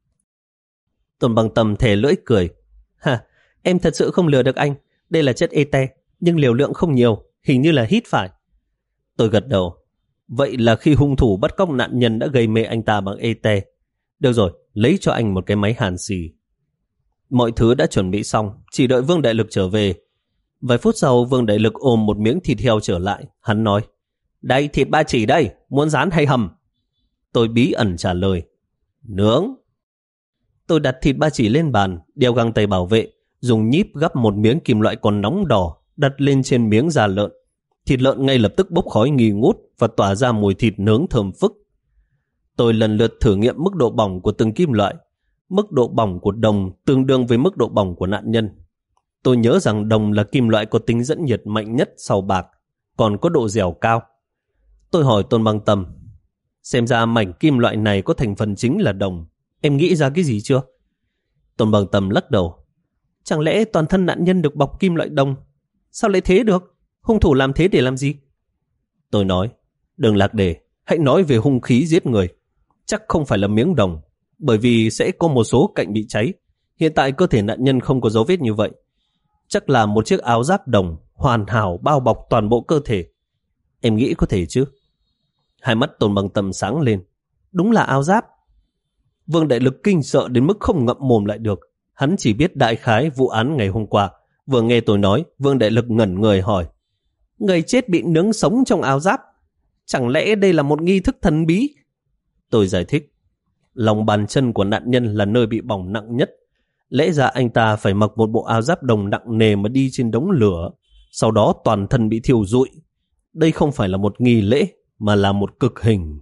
Tôn Băng Tâm thè lưỡi cười, ha, em thật sự không lừa được anh. Đây là chất ete, nhưng liều lượng không nhiều, hình như là hít phải. Tôi gật đầu, vậy là khi hung thủ bắt cóc nạn nhân đã gây mê anh ta bằng ete. Được rồi, lấy cho anh một cái máy hàn xì. Mọi thứ đã chuẩn bị xong, chỉ đợi Vương Đại Lực trở về. Vài phút sau, Vương Đại Lực ôm một miếng thịt heo trở lại. Hắn nói, đây, thịt ba chỉ đây, muốn rán hay hầm? Tôi bí ẩn trả lời, nướng. Tôi đặt thịt ba chỉ lên bàn, đeo găng tay bảo vệ, dùng nhíp gắp một miếng kim loại còn nóng đỏ, đặt lên trên miếng da lợn. Thịt lợn ngay lập tức bốc khói nghi ngút và tỏa ra mùi thịt nướng thơm phức. Tôi lần lượt thử nghiệm mức độ bỏng của từng kim loại. Mức độ bỏng của đồng tương đương với mức độ bỏng của nạn nhân. Tôi nhớ rằng đồng là kim loại có tính dẫn nhiệt mạnh nhất sau bạc, còn có độ dẻo cao. Tôi hỏi Tôn Băng Tâm, xem ra mảnh kim loại này có thành phần chính là đồng. Em nghĩ ra cái gì chưa? Tôn Băng Tâm lắc đầu, chẳng lẽ toàn thân nạn nhân được bọc kim loại đồng? Sao lại thế được? Hung thủ làm thế để làm gì? Tôi nói, đừng lạc đề, hãy nói về hung khí giết người. Chắc không phải là miếng đồng, bởi vì sẽ có một số cạnh bị cháy. Hiện tại cơ thể nạn nhân không có dấu vết như vậy. Chắc là một chiếc áo giáp đồng hoàn hảo bao bọc toàn bộ cơ thể. Em nghĩ có thể chứ? Hai mắt Tôn Băng Tâm sáng lên, đúng là áo giáp. Vương Đại Lực kinh sợ đến mức không ngậm mồm lại được. Hắn chỉ biết đại khái vụ án ngày hôm qua. Vừa nghe tôi nói, Vương Đại Lực ngẩn người hỏi, người chết bị nướng sống trong áo giáp, chẳng lẽ đây là một nghi thức thần bí? Tôi giải thích, lòng bàn chân của nạn nhân là nơi bị bỏng nặng nhất. Lẽ ra anh ta phải mặc một bộ áo giáp đồng nặng nề mà đi trên đống lửa, sau đó toàn thân bị thiêu rụi. Đây không phải là một nghi lễ, mà là một cực hình.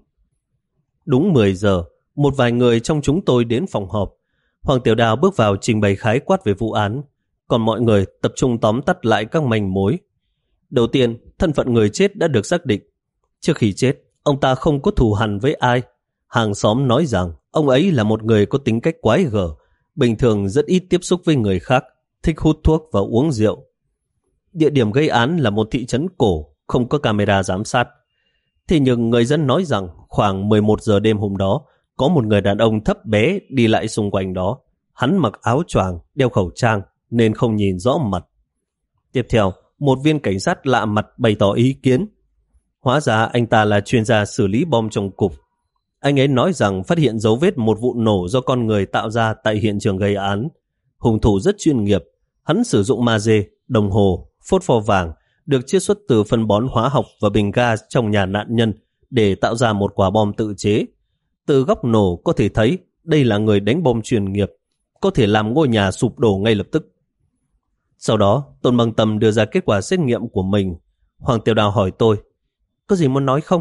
Đúng mười giờ, một vài người trong chúng tôi đến phòng họp. Hoàng Tiểu Đào bước vào trình bày khái quát về vụ án, còn mọi người tập trung tóm tắt lại các manh mối. Đầu tiên, thân phận người chết đã được xác định. Trước khi chết, ông ta không có thù hằn với ai. Hàng xóm nói rằng ông ấy là một người có tính cách quái gở, bình thường rất ít tiếp xúc với người khác, thích hút thuốc và uống rượu. Địa điểm gây án là một thị trấn cổ, không có camera giám sát. Thế nhưng người dân nói rằng khoảng mười một giờ đêm hôm đó, có một người đàn ông thấp bé đi lại xung quanh đó. Hắn mặc áo choàng, đeo khẩu trang nên không nhìn rõ mặt. Tiếp theo, một viên cảnh sát lạ mặt bày tỏ ý kiến. Hóa ra anh ta là chuyên gia xử lý bom trong cục. Anh ấy nói rằng phát hiện dấu vết một vụ nổ do con người tạo ra tại hiện trường gây án. Hung thủ rất chuyên nghiệp. Hắn sử dụng magie, đồng hồ, phốt pho vàng được chiết xuất từ phân bón hóa học và bình ga trong nhà nạn nhân để tạo ra một quả bom tự chế. Từ góc nổ có thể thấy đây là người đánh bom chuyên nghiệp, có thể làm ngôi nhà sụp đổ ngay lập tức. Sau đó, Tôn Băng Tâm đưa ra kết quả xét nghiệm của mình. Hoàng Tiểu Đào hỏi tôi, có gì muốn nói không?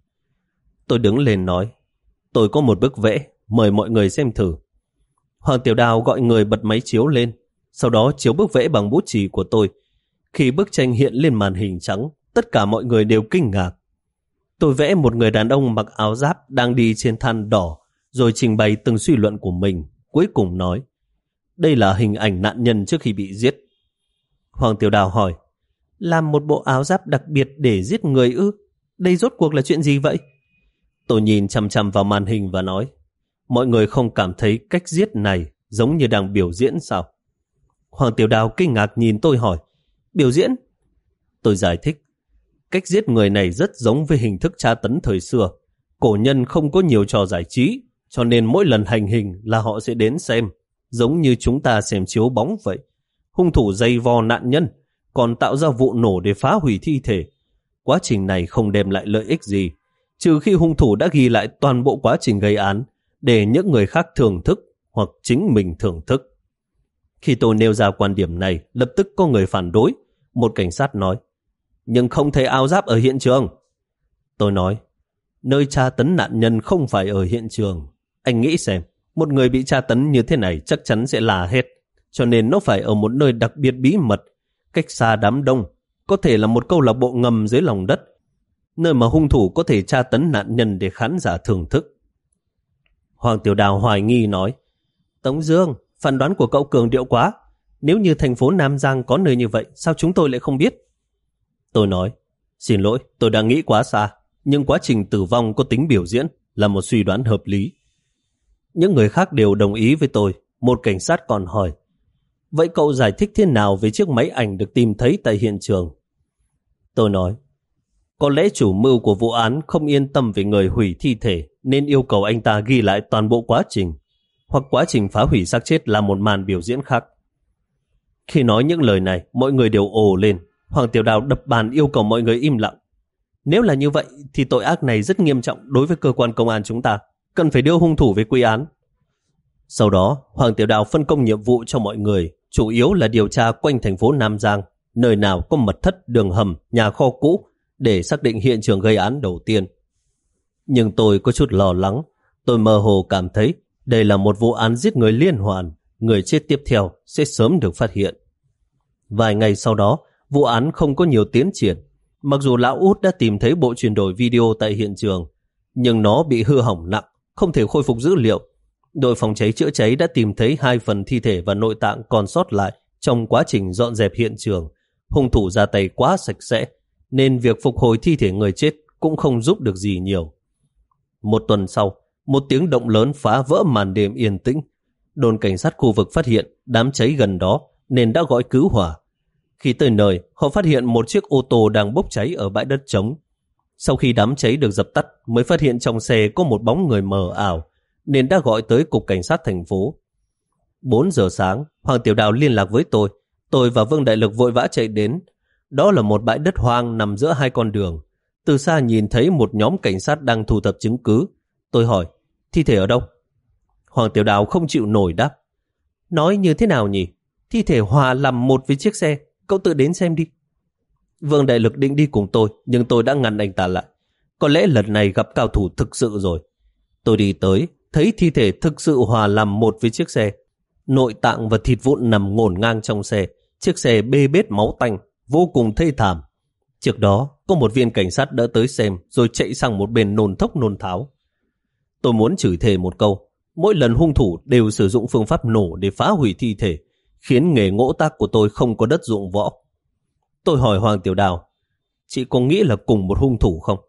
Tôi đứng lên nói, tôi có một bức vẽ, mời mọi người xem thử. Hoàng Tiểu Đào gọi người bật máy chiếu lên, sau đó chiếu bức vẽ bằng bút chì của tôi. Khi bức tranh hiện lên màn hình trắng, tất cả mọi người đều kinh ngạc. Tôi vẽ một người đàn ông mặc áo giáp đang đi trên than đỏ, rồi trình bày từng suy luận của mình, cuối cùng nói, đây là hình ảnh nạn nhân trước khi bị giết. Hoàng Tiểu Đào hỏi, làm một bộ áo giáp đặc biệt để giết người ư? Đây rốt cuộc là chuyện gì vậy? Tôi nhìn chằm chằm vào màn hình và nói, mọi người không cảm thấy cách giết này giống như đang biểu diễn sao? Hoàng Tiểu Đào kinh ngạc nhìn tôi hỏi, biểu diễn? Tôi giải thích, cách giết người này rất giống với hình thức tra tấn thời xưa. Cổ nhân không có nhiều trò giải trí, cho nên mỗi lần hành hình là họ sẽ đến xem, giống như chúng ta xem chiếu bóng vậy. Hung thủ dây vò nạn nhân, còn tạo ra vụ nổ để phá hủy thi thể. Quá trình này không đem lại lợi ích gì, trừ khi hung thủ đã ghi lại toàn bộ quá trình gây án để những người khác thưởng thức hoặc chính mình thưởng thức. Khi tôi nêu ra quan điểm này, lập tức có người phản đối. Một cảnh sát nói, nhưng không thấy áo giáp ở hiện trường. Tôi nói, nơi tra tấn nạn nhân không phải ở hiện trường. Anh nghĩ xem, một người bị tra tấn như thế này chắc chắn sẽ là hết, cho nên nó phải ở một nơi đặc biệt bí mật, cách xa đám đông, có thể là một câu lạc bộ ngầm dưới lòng đất, nơi mà hung thủ có thể tra tấn nạn nhân để khán giả thưởng thức. Hoàng Tiểu Đào hoài nghi nói, Tống Dương, phán đoán của cậu cường điệu quá. Nếu như thành phố Nam Giang có nơi như vậy, sao chúng tôi lại không biết? Tôi nói, xin lỗi, tôi đang nghĩ quá xa, nhưng quá trình tử vong có tính biểu diễn, là một suy đoán hợp lý. Những người khác đều đồng ý với tôi. Một cảnh sát còn hỏi, vậy cậu giải thích thế nào về chiếc máy ảnh được tìm thấy tại hiện trường? Tôi nói, có lẽ chủ mưu của vụ án không yên tâm về người hủy thi thể nên yêu cầu anh ta ghi lại toàn bộ quá trình, hoặc quá trình phá hủy xác chết là một màn biểu diễn khác. Khi nói những lời này, mọi người đều ồ lên. Hoàng Tiểu Đào đập bàn yêu cầu mọi người im lặng. Nếu là như vậy thì tội ác này rất nghiêm trọng đối với cơ quan công an chúng ta, cần phải đưa hung thủ về quy án. Sau đó, Hoàng Tiểu Đào phân công nhiệm vụ cho mọi người, chủ yếu là điều tra quanh thành phố Nam Giang, nơi nào có mật thất, đường hầm, nhà kho cũ để xác định hiện trường gây án đầu tiên. Nhưng tôi có chút lo lắng. Tôi mơ hồ cảm thấy đây là một vụ án giết người liên hoàn, người chết tiếp theo sẽ sớm được phát hiện. Vài ngày sau đó, vụ án không có nhiều tiến triển. Mặc dù lão Út đã tìm thấy bộ chuyển đổi video tại hiện trường, nhưng nó bị hư hỏng nặng, không thể khôi phục dữ liệu. Đội phòng cháy chữa cháy đã tìm thấy hai phần thi thể và nội tạng còn sót lại trong quá trình dọn dẹp hiện trường. Hung thủ ra tay quá sạch sẽ, nên việc phục hồi thi thể người chết cũng không giúp được gì nhiều. Một tuần sau, một tiếng động lớn phá vỡ màn đêm yên tĩnh. Đồn cảnh sát khu vực phát hiện đám cháy gần đó nên đã gọi cứu hỏa. Khi tới nơi, họ phát hiện một chiếc ô tô đang bốc cháy ở bãi đất trống. Sau khi đám cháy được dập tắt, mới phát hiện trong xe có một bóng người mờ ảo, nên đã gọi tới cục cảnh sát thành phố. bốn giờ sáng, Hoàng Tiểu Đào liên lạc với tôi. Tôi và Vương Đại Lực vội vã chạy đến. Đó là một bãi đất hoang nằm giữa hai con đường. Từ xa nhìn thấy một nhóm cảnh sát đang thu thập chứng cứ. Tôi hỏi, thi thể ở đâu? Hoàng Tiểu Đào không chịu nổi đáp. Nói như thế nào nhỉ? Thi thể hòa làm một với chiếc xe. Cậu tự đến xem đi. Vương Đại Lực định đi cùng tôi, nhưng tôi đã ngăn anh ta lại. Có lẽ lần này gặp cao thủ thực sự rồi. Tôi đi tới, thấy thi thể thực sự hòa làm một với chiếc xe. Nội tạng và thịt vụn nằm ngổn ngang trong xe. Chiếc xe bê bết máu tanh, vô cùng thê thảm. Trước đó, có một viên cảnh sát đã tới xem, rồi chạy sang một bên nôn thốc nôn tháo. Tôi muốn chửi thề một câu. Mỗi lần hung thủ đều sử dụng phương pháp nổ để phá hủy thi thể, khiến nghề ngỗ tác của tôi không có đất dụng võ. Tôi hỏi Hoàng Tiểu Đào, chị có nghĩ là cùng một hung thủ không?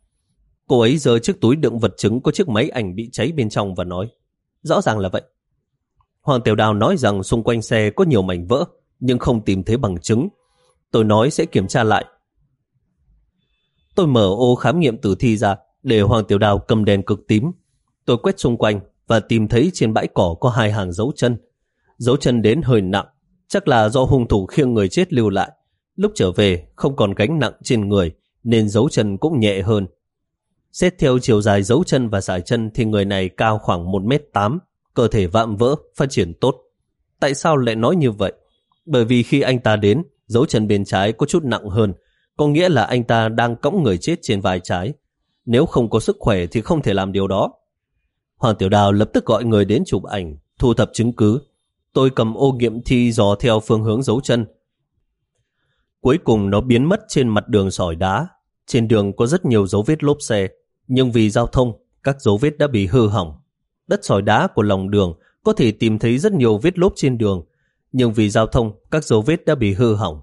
Cô ấy giơ chiếc túi đựng vật chứng có chiếc máy ảnh bị cháy bên trong và nói, rõ ràng là vậy. Hoàng Tiểu Đào nói rằng xung quanh xe có nhiều mảnh vỡ, nhưng không tìm thấy bằng chứng. Tôi nói sẽ kiểm tra lại. Tôi mở ô khám nghiệm tử thi ra để Hoàng Tiểu Đào cầm đèn cực tím. Tôi quét xung quanh và tìm thấy trên bãi cỏ có hai hàng dấu chân. Dấu chân đến hơi nặng, chắc là do hung thủ khiêng người chết lưu lại. Lúc trở về không còn gánh nặng trên người nên dấu chân cũng nhẹ hơn. Xét theo chiều dài dấu chân và sải chân thì người này cao khoảng một mét tám, cơ thể vạm vỡ, phát triển tốt. Tại sao lại nói như vậy? Bởi vì khi anh ta đến, dấu chân bên trái có chút nặng hơn, có nghĩa là anh ta đang cõng người chết trên vai trái. Nếu không có sức khỏe thì không thể làm điều đó. Hoàng Tiểu Đào lập tức gọi người đến chụp ảnh, thu thập chứng cứ. Tôi cầm ô nghiệm thi dò theo phương hướng dấu chân. Cuối cùng nó biến mất trên mặt đường sỏi đá. Trên đường có rất nhiều dấu vết lốp xe, nhưng vì giao thông, các dấu vết đã bị hư hỏng. Đất sỏi đá của lòng đường có thể tìm thấy rất nhiều vết lốp trên đường, nhưng vì giao thông, các dấu vết đã bị hư hỏng.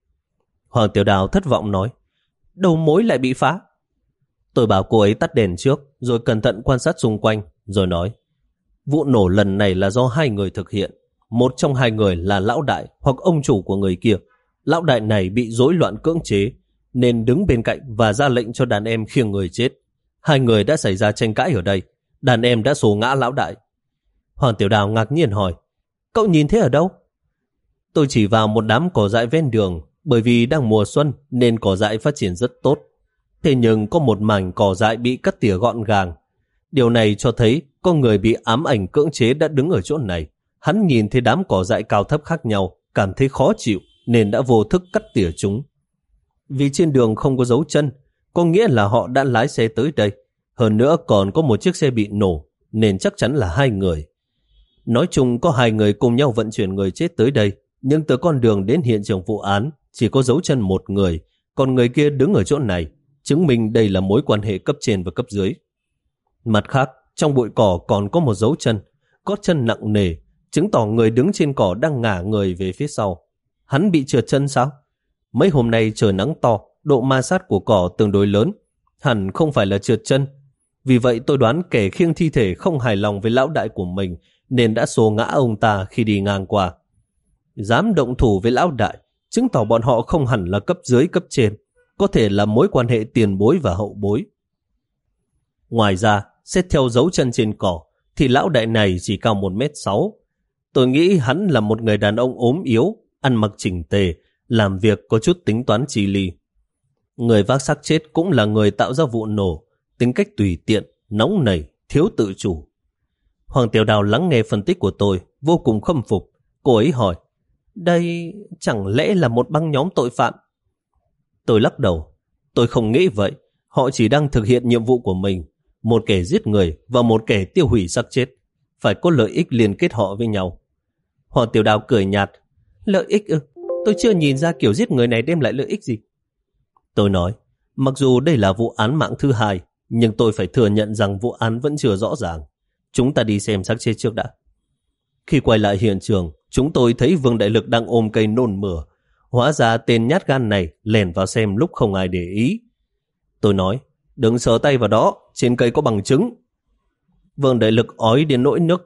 Hoàng Tiểu Đào thất vọng nói, đầu mối lại bị phá. Tôi bảo cô ấy tắt đèn trước, rồi cẩn thận quan sát xung quanh, rồi nói, vụ nổ lần này là do hai người thực hiện. Một trong hai người là lão đại hoặc ông chủ của người kia. Lão đại này bị rối loạn cưỡng chế, nên đứng bên cạnh và ra lệnh cho đàn em khiêng người chết. Hai người đã xảy ra tranh cãi ở đây. Đàn em đã xô ngã lão đại. Hoàng Tiểu Đào ngạc nhiên hỏi, cậu nhìn thấy ở đâu? Tôi chỉ vào một đám cỏ dại ven đường, bởi vì đang mùa xuân nên cỏ dại phát triển rất tốt. Thế nhưng có một mảnh cỏ dại bị cắt tỉa gọn gàng. Điều này cho thấy có người bị ám ảnh cưỡng chế đã đứng ở chỗ này. Hắn nhìn thấy đám cỏ dại cao thấp khác nhau, cảm thấy khó chịu nên đã vô thức cắt tỉa chúng. Vì trên đường không có dấu chân, có nghĩa là họ đã lái xe tới đây. Hơn nữa còn có một chiếc xe bị nổ, nên chắc chắn là hai người. Nói chung có hai người cùng nhau vận chuyển người chết tới đây, nhưng từ con đường đến hiện trường vụ án chỉ có dấu chân một người, còn người kia đứng ở chỗ này, chứng minh đây là mối quan hệ cấp trên và cấp dưới. Mặt khác, trong bụi cỏ còn có một dấu chân, gót chân nặng nề, chứng tỏ người đứng trên cỏ đang ngả người về phía sau. Hắn bị trượt chân sao? Mấy hôm nay trời nắng to, độ ma sát của cỏ tương đối lớn, hẳn không phải là trượt chân. Vì vậy tôi đoán kẻ khiêng thi thể không hài lòng với lão đại của mình nên đã xô ngã ông ta khi đi ngang qua. Dám động thủ với lão đại, chứng tỏ bọn họ không hẳn là cấp dưới cấp trên, có thể là mối quan hệ tiền bối và hậu bối. Ngoài ra, xét theo dấu chân trên cỏ, thì lão đại này chỉ cao một mét sáu. Tôi nghĩ hắn là một người đàn ông ốm yếu, ăn mặc chỉnh tề, làm việc có chút tính toán chi ly. Người vác xác chết cũng là người tạo ra vụ nổ, tính cách tùy tiện, nóng nảy, thiếu tự chủ. Hoàng Tiểu Đào lắng nghe phân tích của tôi, vô cùng khâm phục. Cô ấy hỏi, đây chẳng lẽ là một băng nhóm tội phạm? Tôi lắc đầu, tôi không nghĩ vậy. Họ chỉ đang thực hiện nhiệm vụ của mình. Một kẻ giết người và một kẻ tiêu hủy xác chết, phải có lợi ích liên kết họ với nhau. Hoàng Tiểu Đào cười nhạt, lợi ích ư? Tôi chưa nhìn ra kiểu giết người này đem lại lợi ích gì. Tôi nói, mặc dù đây là vụ án mạng thứ hai, nhưng tôi phải thừa nhận rằng vụ án vẫn chưa rõ ràng. Chúng ta đi xem xác chết trước đã. Khi quay lại hiện trường, chúng tôi thấy Vương Đại Lực đang ôm cây nôn mửa. Hóa ra tên nhát gan này lèn vào xem lúc không ai để ý. Tôi nói, đừng sờ tay vào đó, trên cây có bằng chứng. Vương Đại Lực ói đến nỗi nước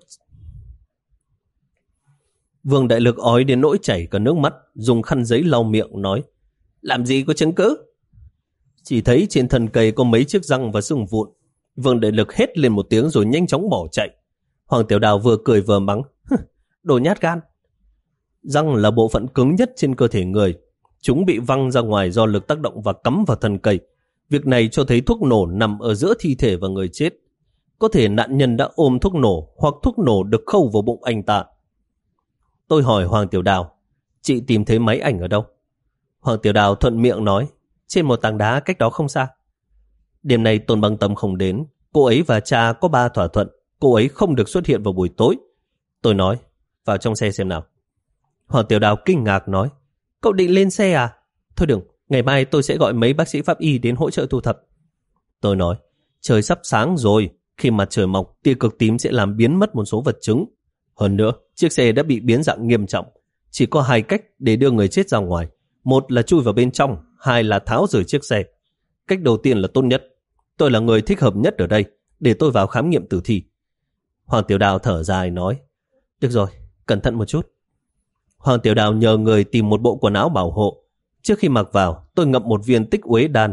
Vương Đại Lực ói đến nỗi chảy cả nước mắt, dùng khăn giấy lau miệng nói, làm gì có chứng cứ? Chỉ thấy trên thân cây có mấy chiếc răng và xương vụn. Vương Đại Lực hét lên một tiếng rồi nhanh chóng bỏ chạy. Hoàng Tiểu Đào vừa cười vừa mắng, đồ nhát gan. Răng là bộ phận cứng nhất trên cơ thể người. Chúng bị văng ra ngoài do lực tác động và cắm vào thân cây. Việc này cho thấy thuốc nổ nằm ở giữa thi thể và người chết. Có thể nạn nhân đã ôm thuốc nổ hoặc thuốc nổ được khâu vào bụng anh ta. Tôi hỏi Hoàng Tiểu Đào, chị tìm thấy máy ảnh ở đâu? Hoàng Tiểu Đào thuận miệng nói, trên một tảng đá cách đó không xa. Đêm nay Tôn Băng Tâm không đến. Cô ấy và cha có ba thỏa thuận. Cô ấy không được xuất hiện vào buổi tối. Tôi nói, vào trong xe xem nào. Hoàng Tiểu Đào kinh ngạc nói, cậu định lên xe à? Thôi đừng, ngày mai tôi sẽ gọi mấy bác sĩ pháp y đến hỗ trợ thu thập. Tôi nói, trời sắp sáng rồi. Khi mặt trời mọc, tia cực tím sẽ làm biến mất một số vật chứng. Hơn nữa, chiếc xe đã bị biến dạng nghiêm trọng. Chỉ có hai cách để đưa người chết ra ngoài. Một là chui vào bên trong, hai là tháo rời chiếc xe. Cách đầu tiên là tốt nhất. Tôi là người thích hợp nhất ở đây, để tôi vào khám nghiệm tử thi. Hoàng Tiểu Đào thở dài nói, được rồi, cẩn thận một chút. Hoàng Tiểu Đào nhờ người tìm một bộ quần áo bảo hộ. Trước khi mặc vào, tôi ngậm một viên tích uế đan.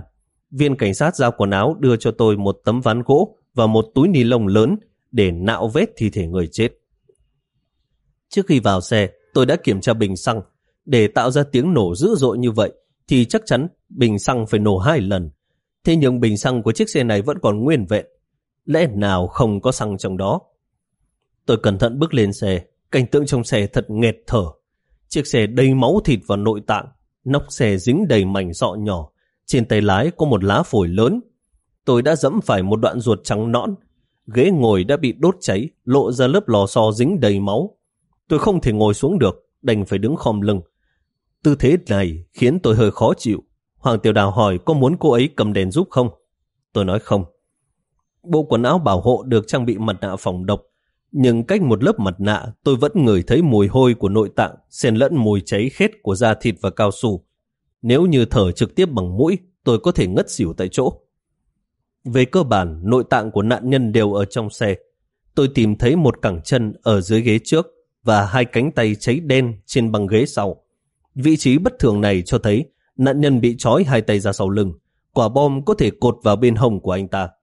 Viên cảnh sát giao quần áo đưa cho tôi một tấm ván gỗ và một túi ni lông lớn để nạo vết thi thể người chết. Trước khi vào xe, tôi đã kiểm tra bình xăng. Để tạo ra tiếng nổ dữ dội như vậy thì chắc chắn bình xăng phải nổ hai lần. Thế nhưng bình xăng của chiếc xe này vẫn còn nguyên vẹn. Lẽ nào không có xăng trong đó? Tôi cẩn thận bước lên xe. Cảnh tượng trong xe thật nghẹt thở. Chiếc xe đầy máu thịt và nội tạng. Nóc xe dính đầy mảnh sọ nhỏ. Trên tay lái có một lá phổi lớn. Tôi đã dẫm phải một đoạn ruột trắng nõn. Ghế ngồi đã bị đốt cháy, lộ ra lớp lò xo dính đầy máu. Tôi không thể ngồi xuống được, đành phải đứng khom lưng. Tư thế này khiến tôi hơi khó chịu. Hoàng Tiểu Đào hỏi có muốn cô ấy cầm đèn giúp không? Tôi nói không. Bộ quần áo bảo hộ được trang bị mặt nạ phòng độc, nhưng cách một lớp mặt nạ tôi vẫn ngửi thấy mùi hôi của nội tạng xen lẫn mùi cháy khét của da thịt và cao su. Nếu như thở trực tiếp bằng mũi, tôi có thể ngất xỉu tại chỗ. Về cơ bản, nội tạng của nạn nhân đều ở trong xe. Tôi tìm thấy một cẳng chân ở dưới ghế trước và hai cánh tay cháy đen trên băng ghế sau. Vị trí bất thường này cho thấy nạn nhân bị trói hai tay ra sau lưng. Quả bom có thể cột vào bên hông của anh ta.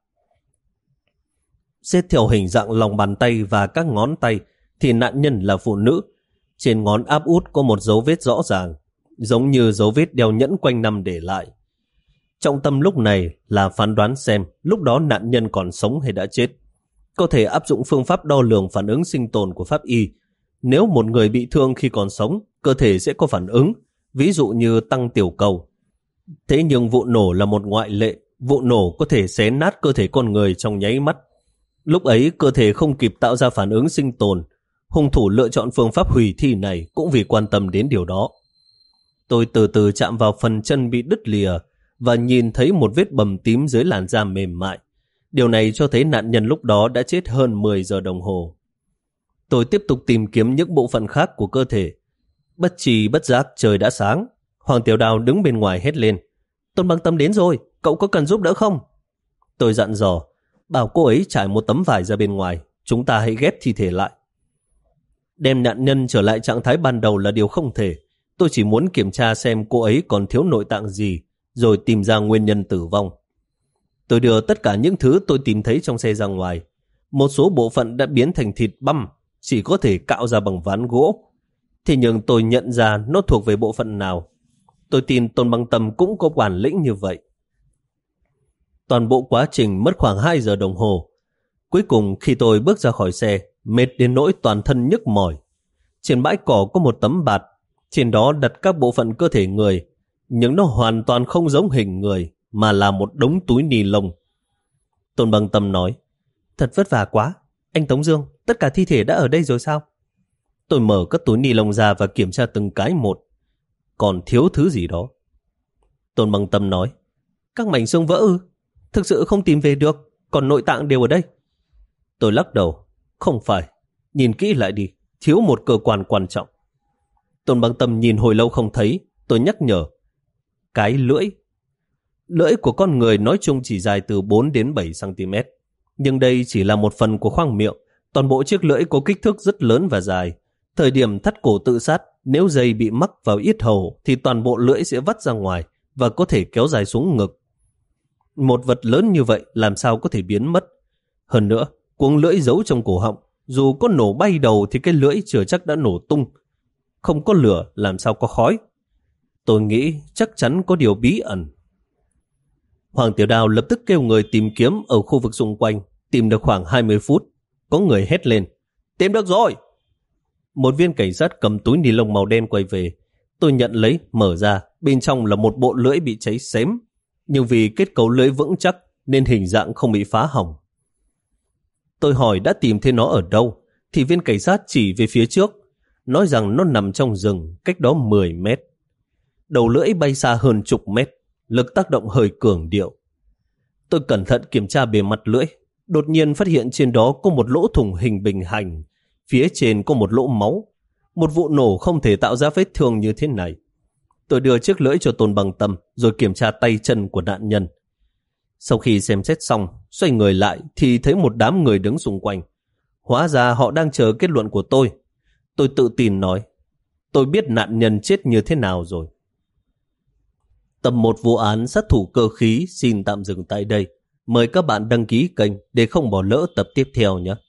Xét theo hình dạng lòng bàn tay và các ngón tay thì nạn nhân là phụ nữ. Trên ngón áp út có một dấu vết rõ ràng, giống như dấu vết đeo nhẫn quanh năm để lại. Trọng tâm lúc này là phán đoán xem lúc đó nạn nhân còn sống hay đã chết. Có thể áp dụng phương pháp đo lường phản ứng sinh tồn của pháp y. Nếu một người bị thương khi còn sống, cơ thể sẽ có phản ứng, ví dụ như tăng tiểu cầu. Thế nhưng vụ nổ là một ngoại lệ. Vụ nổ có thể xé nát cơ thể con người trong nháy mắt. Lúc ấy cơ thể không kịp tạo ra phản ứng sinh tồn. Hung thủ lựa chọn phương pháp hủy thi này cũng vì quan tâm đến điều đó. Tôi từ từ chạm vào phần chân bị đứt lìa và nhìn thấy một vết bầm tím dưới làn da mềm mại. Điều này cho thấy nạn nhân lúc đó đã chết hơn mười giờ đồng hồ. Tôi tiếp tục tìm kiếm những bộ phận khác của cơ thể. Bất trì bất giác trời đã sáng. Hoàng Tiểu Đào đứng bên ngoài hét lên: Tôn Băng Tâm đến rồi, cậu có cần giúp đỡ không? Tôi dặn dò, bảo cô ấy trải một tấm vải ra bên ngoài, chúng ta hãy ghép thi thể lại. Đem nạn nhân trở lại trạng thái ban đầu là điều không thể. Tôi chỉ muốn kiểm tra xem cô ấy còn thiếu nội tạng gì, rồi tìm ra nguyên nhân tử vong. Tôi đưa tất cả những thứ tôi tìm thấy trong xe ra ngoài. Một số bộ phận đã biến thành thịt băm, chỉ có thể cạo ra bằng ván gỗ. Thế nhưng tôi nhận ra nó thuộc về bộ phận nào. Tôi tin Tôn Băng Tâm cũng có bản lĩnh như vậy. Toàn bộ quá trình mất khoảng hai giờ đồng hồ. Cuối cùng khi tôi bước ra khỏi xe, mệt đến nỗi toàn thân nhức mỏi. Trên bãi cỏ có một tấm bạt, trên đó đặt các bộ phận cơ thể người, nhưng nó hoàn toàn không giống hình người, mà là một đống túi ni lông. Tôn Băng Tâm nói: Thật vất vả quá. Anh Tống Dương, tất cả thi thể đã ở đây rồi sao? Tôi mở các túi ni lông ra và kiểm tra từng cái một. Còn thiếu thứ gì đó. Tôn Băng Tâm nói: Các mảnh xương vỡ ư? Thực sự không tìm về được, còn nội tạng đều ở đây. Tôi lắc đầu: Không phải, nhìn kỹ lại đi, thiếu một cơ quan quan trọng. Tôn Băng Tâm nhìn hồi lâu không thấy. Tôi nhắc nhở: Cái lưỡi. Lưỡi của con người nói chung chỉ dài từ bốn đến bảy xăng ti mét, nhưng đây chỉ là một phần của khoang miệng. Toàn bộ chiếc lưỡi có kích thước rất lớn và dài. Thời điểm thắt cổ tự sát, nếu dây bị mắc vào yết hầu thì toàn bộ lưỡi sẽ vắt ra ngoài và có thể kéo dài xuống ngực. Một vật lớn như vậy làm sao có thể biến mất? Hơn nữa, cuống lưỡi giấu trong cổ họng, dù có nổ bay đầu thì cái lưỡi chưa chắc đã nổ tung. Không có lửa làm sao có khói? Tôi nghĩ chắc chắn có điều bí ẩn. Hoàng Tiểu Đào lập tức kêu người tìm kiếm ở khu vực xung quanh. Tìm được khoảng hai mươi phút, có người hét lên: Tìm được rồi! Một viên cảnh sát cầm túi ni lông màu đen quay về. Tôi nhận lấy, mở ra, bên trong là một bộ lưỡi bị cháy xém, nhưng vì kết cấu lưỡi vững chắc nên hình dạng không bị phá hỏng. Tôi hỏi đã tìm thấy nó ở đâu, thì viên cảnh sát chỉ về phía trước, nói rằng nó nằm trong rừng cách đó mười mét. Đầu lưỡi bay xa hơn chục mét, lực tác động hơi cường điệu. Tôi cẩn thận kiểm tra bề mặt lưỡi, đột nhiên phát hiện trên đó có một lỗ thủng hình bình hành, phía trên có một lỗ máu. Một vụ nổ không thể tạo ra vết thương như thế này. Tôi đưa chiếc lưỡi cho Tôn Băng Tâm rồi kiểm tra tay chân của nạn nhân. Sau khi xem xét xong, xoay người lại thì thấy một đám người đứng xung quanh. Hóa ra họ đang chờ kết luận của tôi. Tôi tự tin nói: Tôi biết nạn nhân chết như thế nào rồi. Tập một vụ án sát thủ cơ khí xin tạm dừng tại đây. Mời các bạn đăng ký kênh để không bỏ lỡ tập tiếp theo nhé.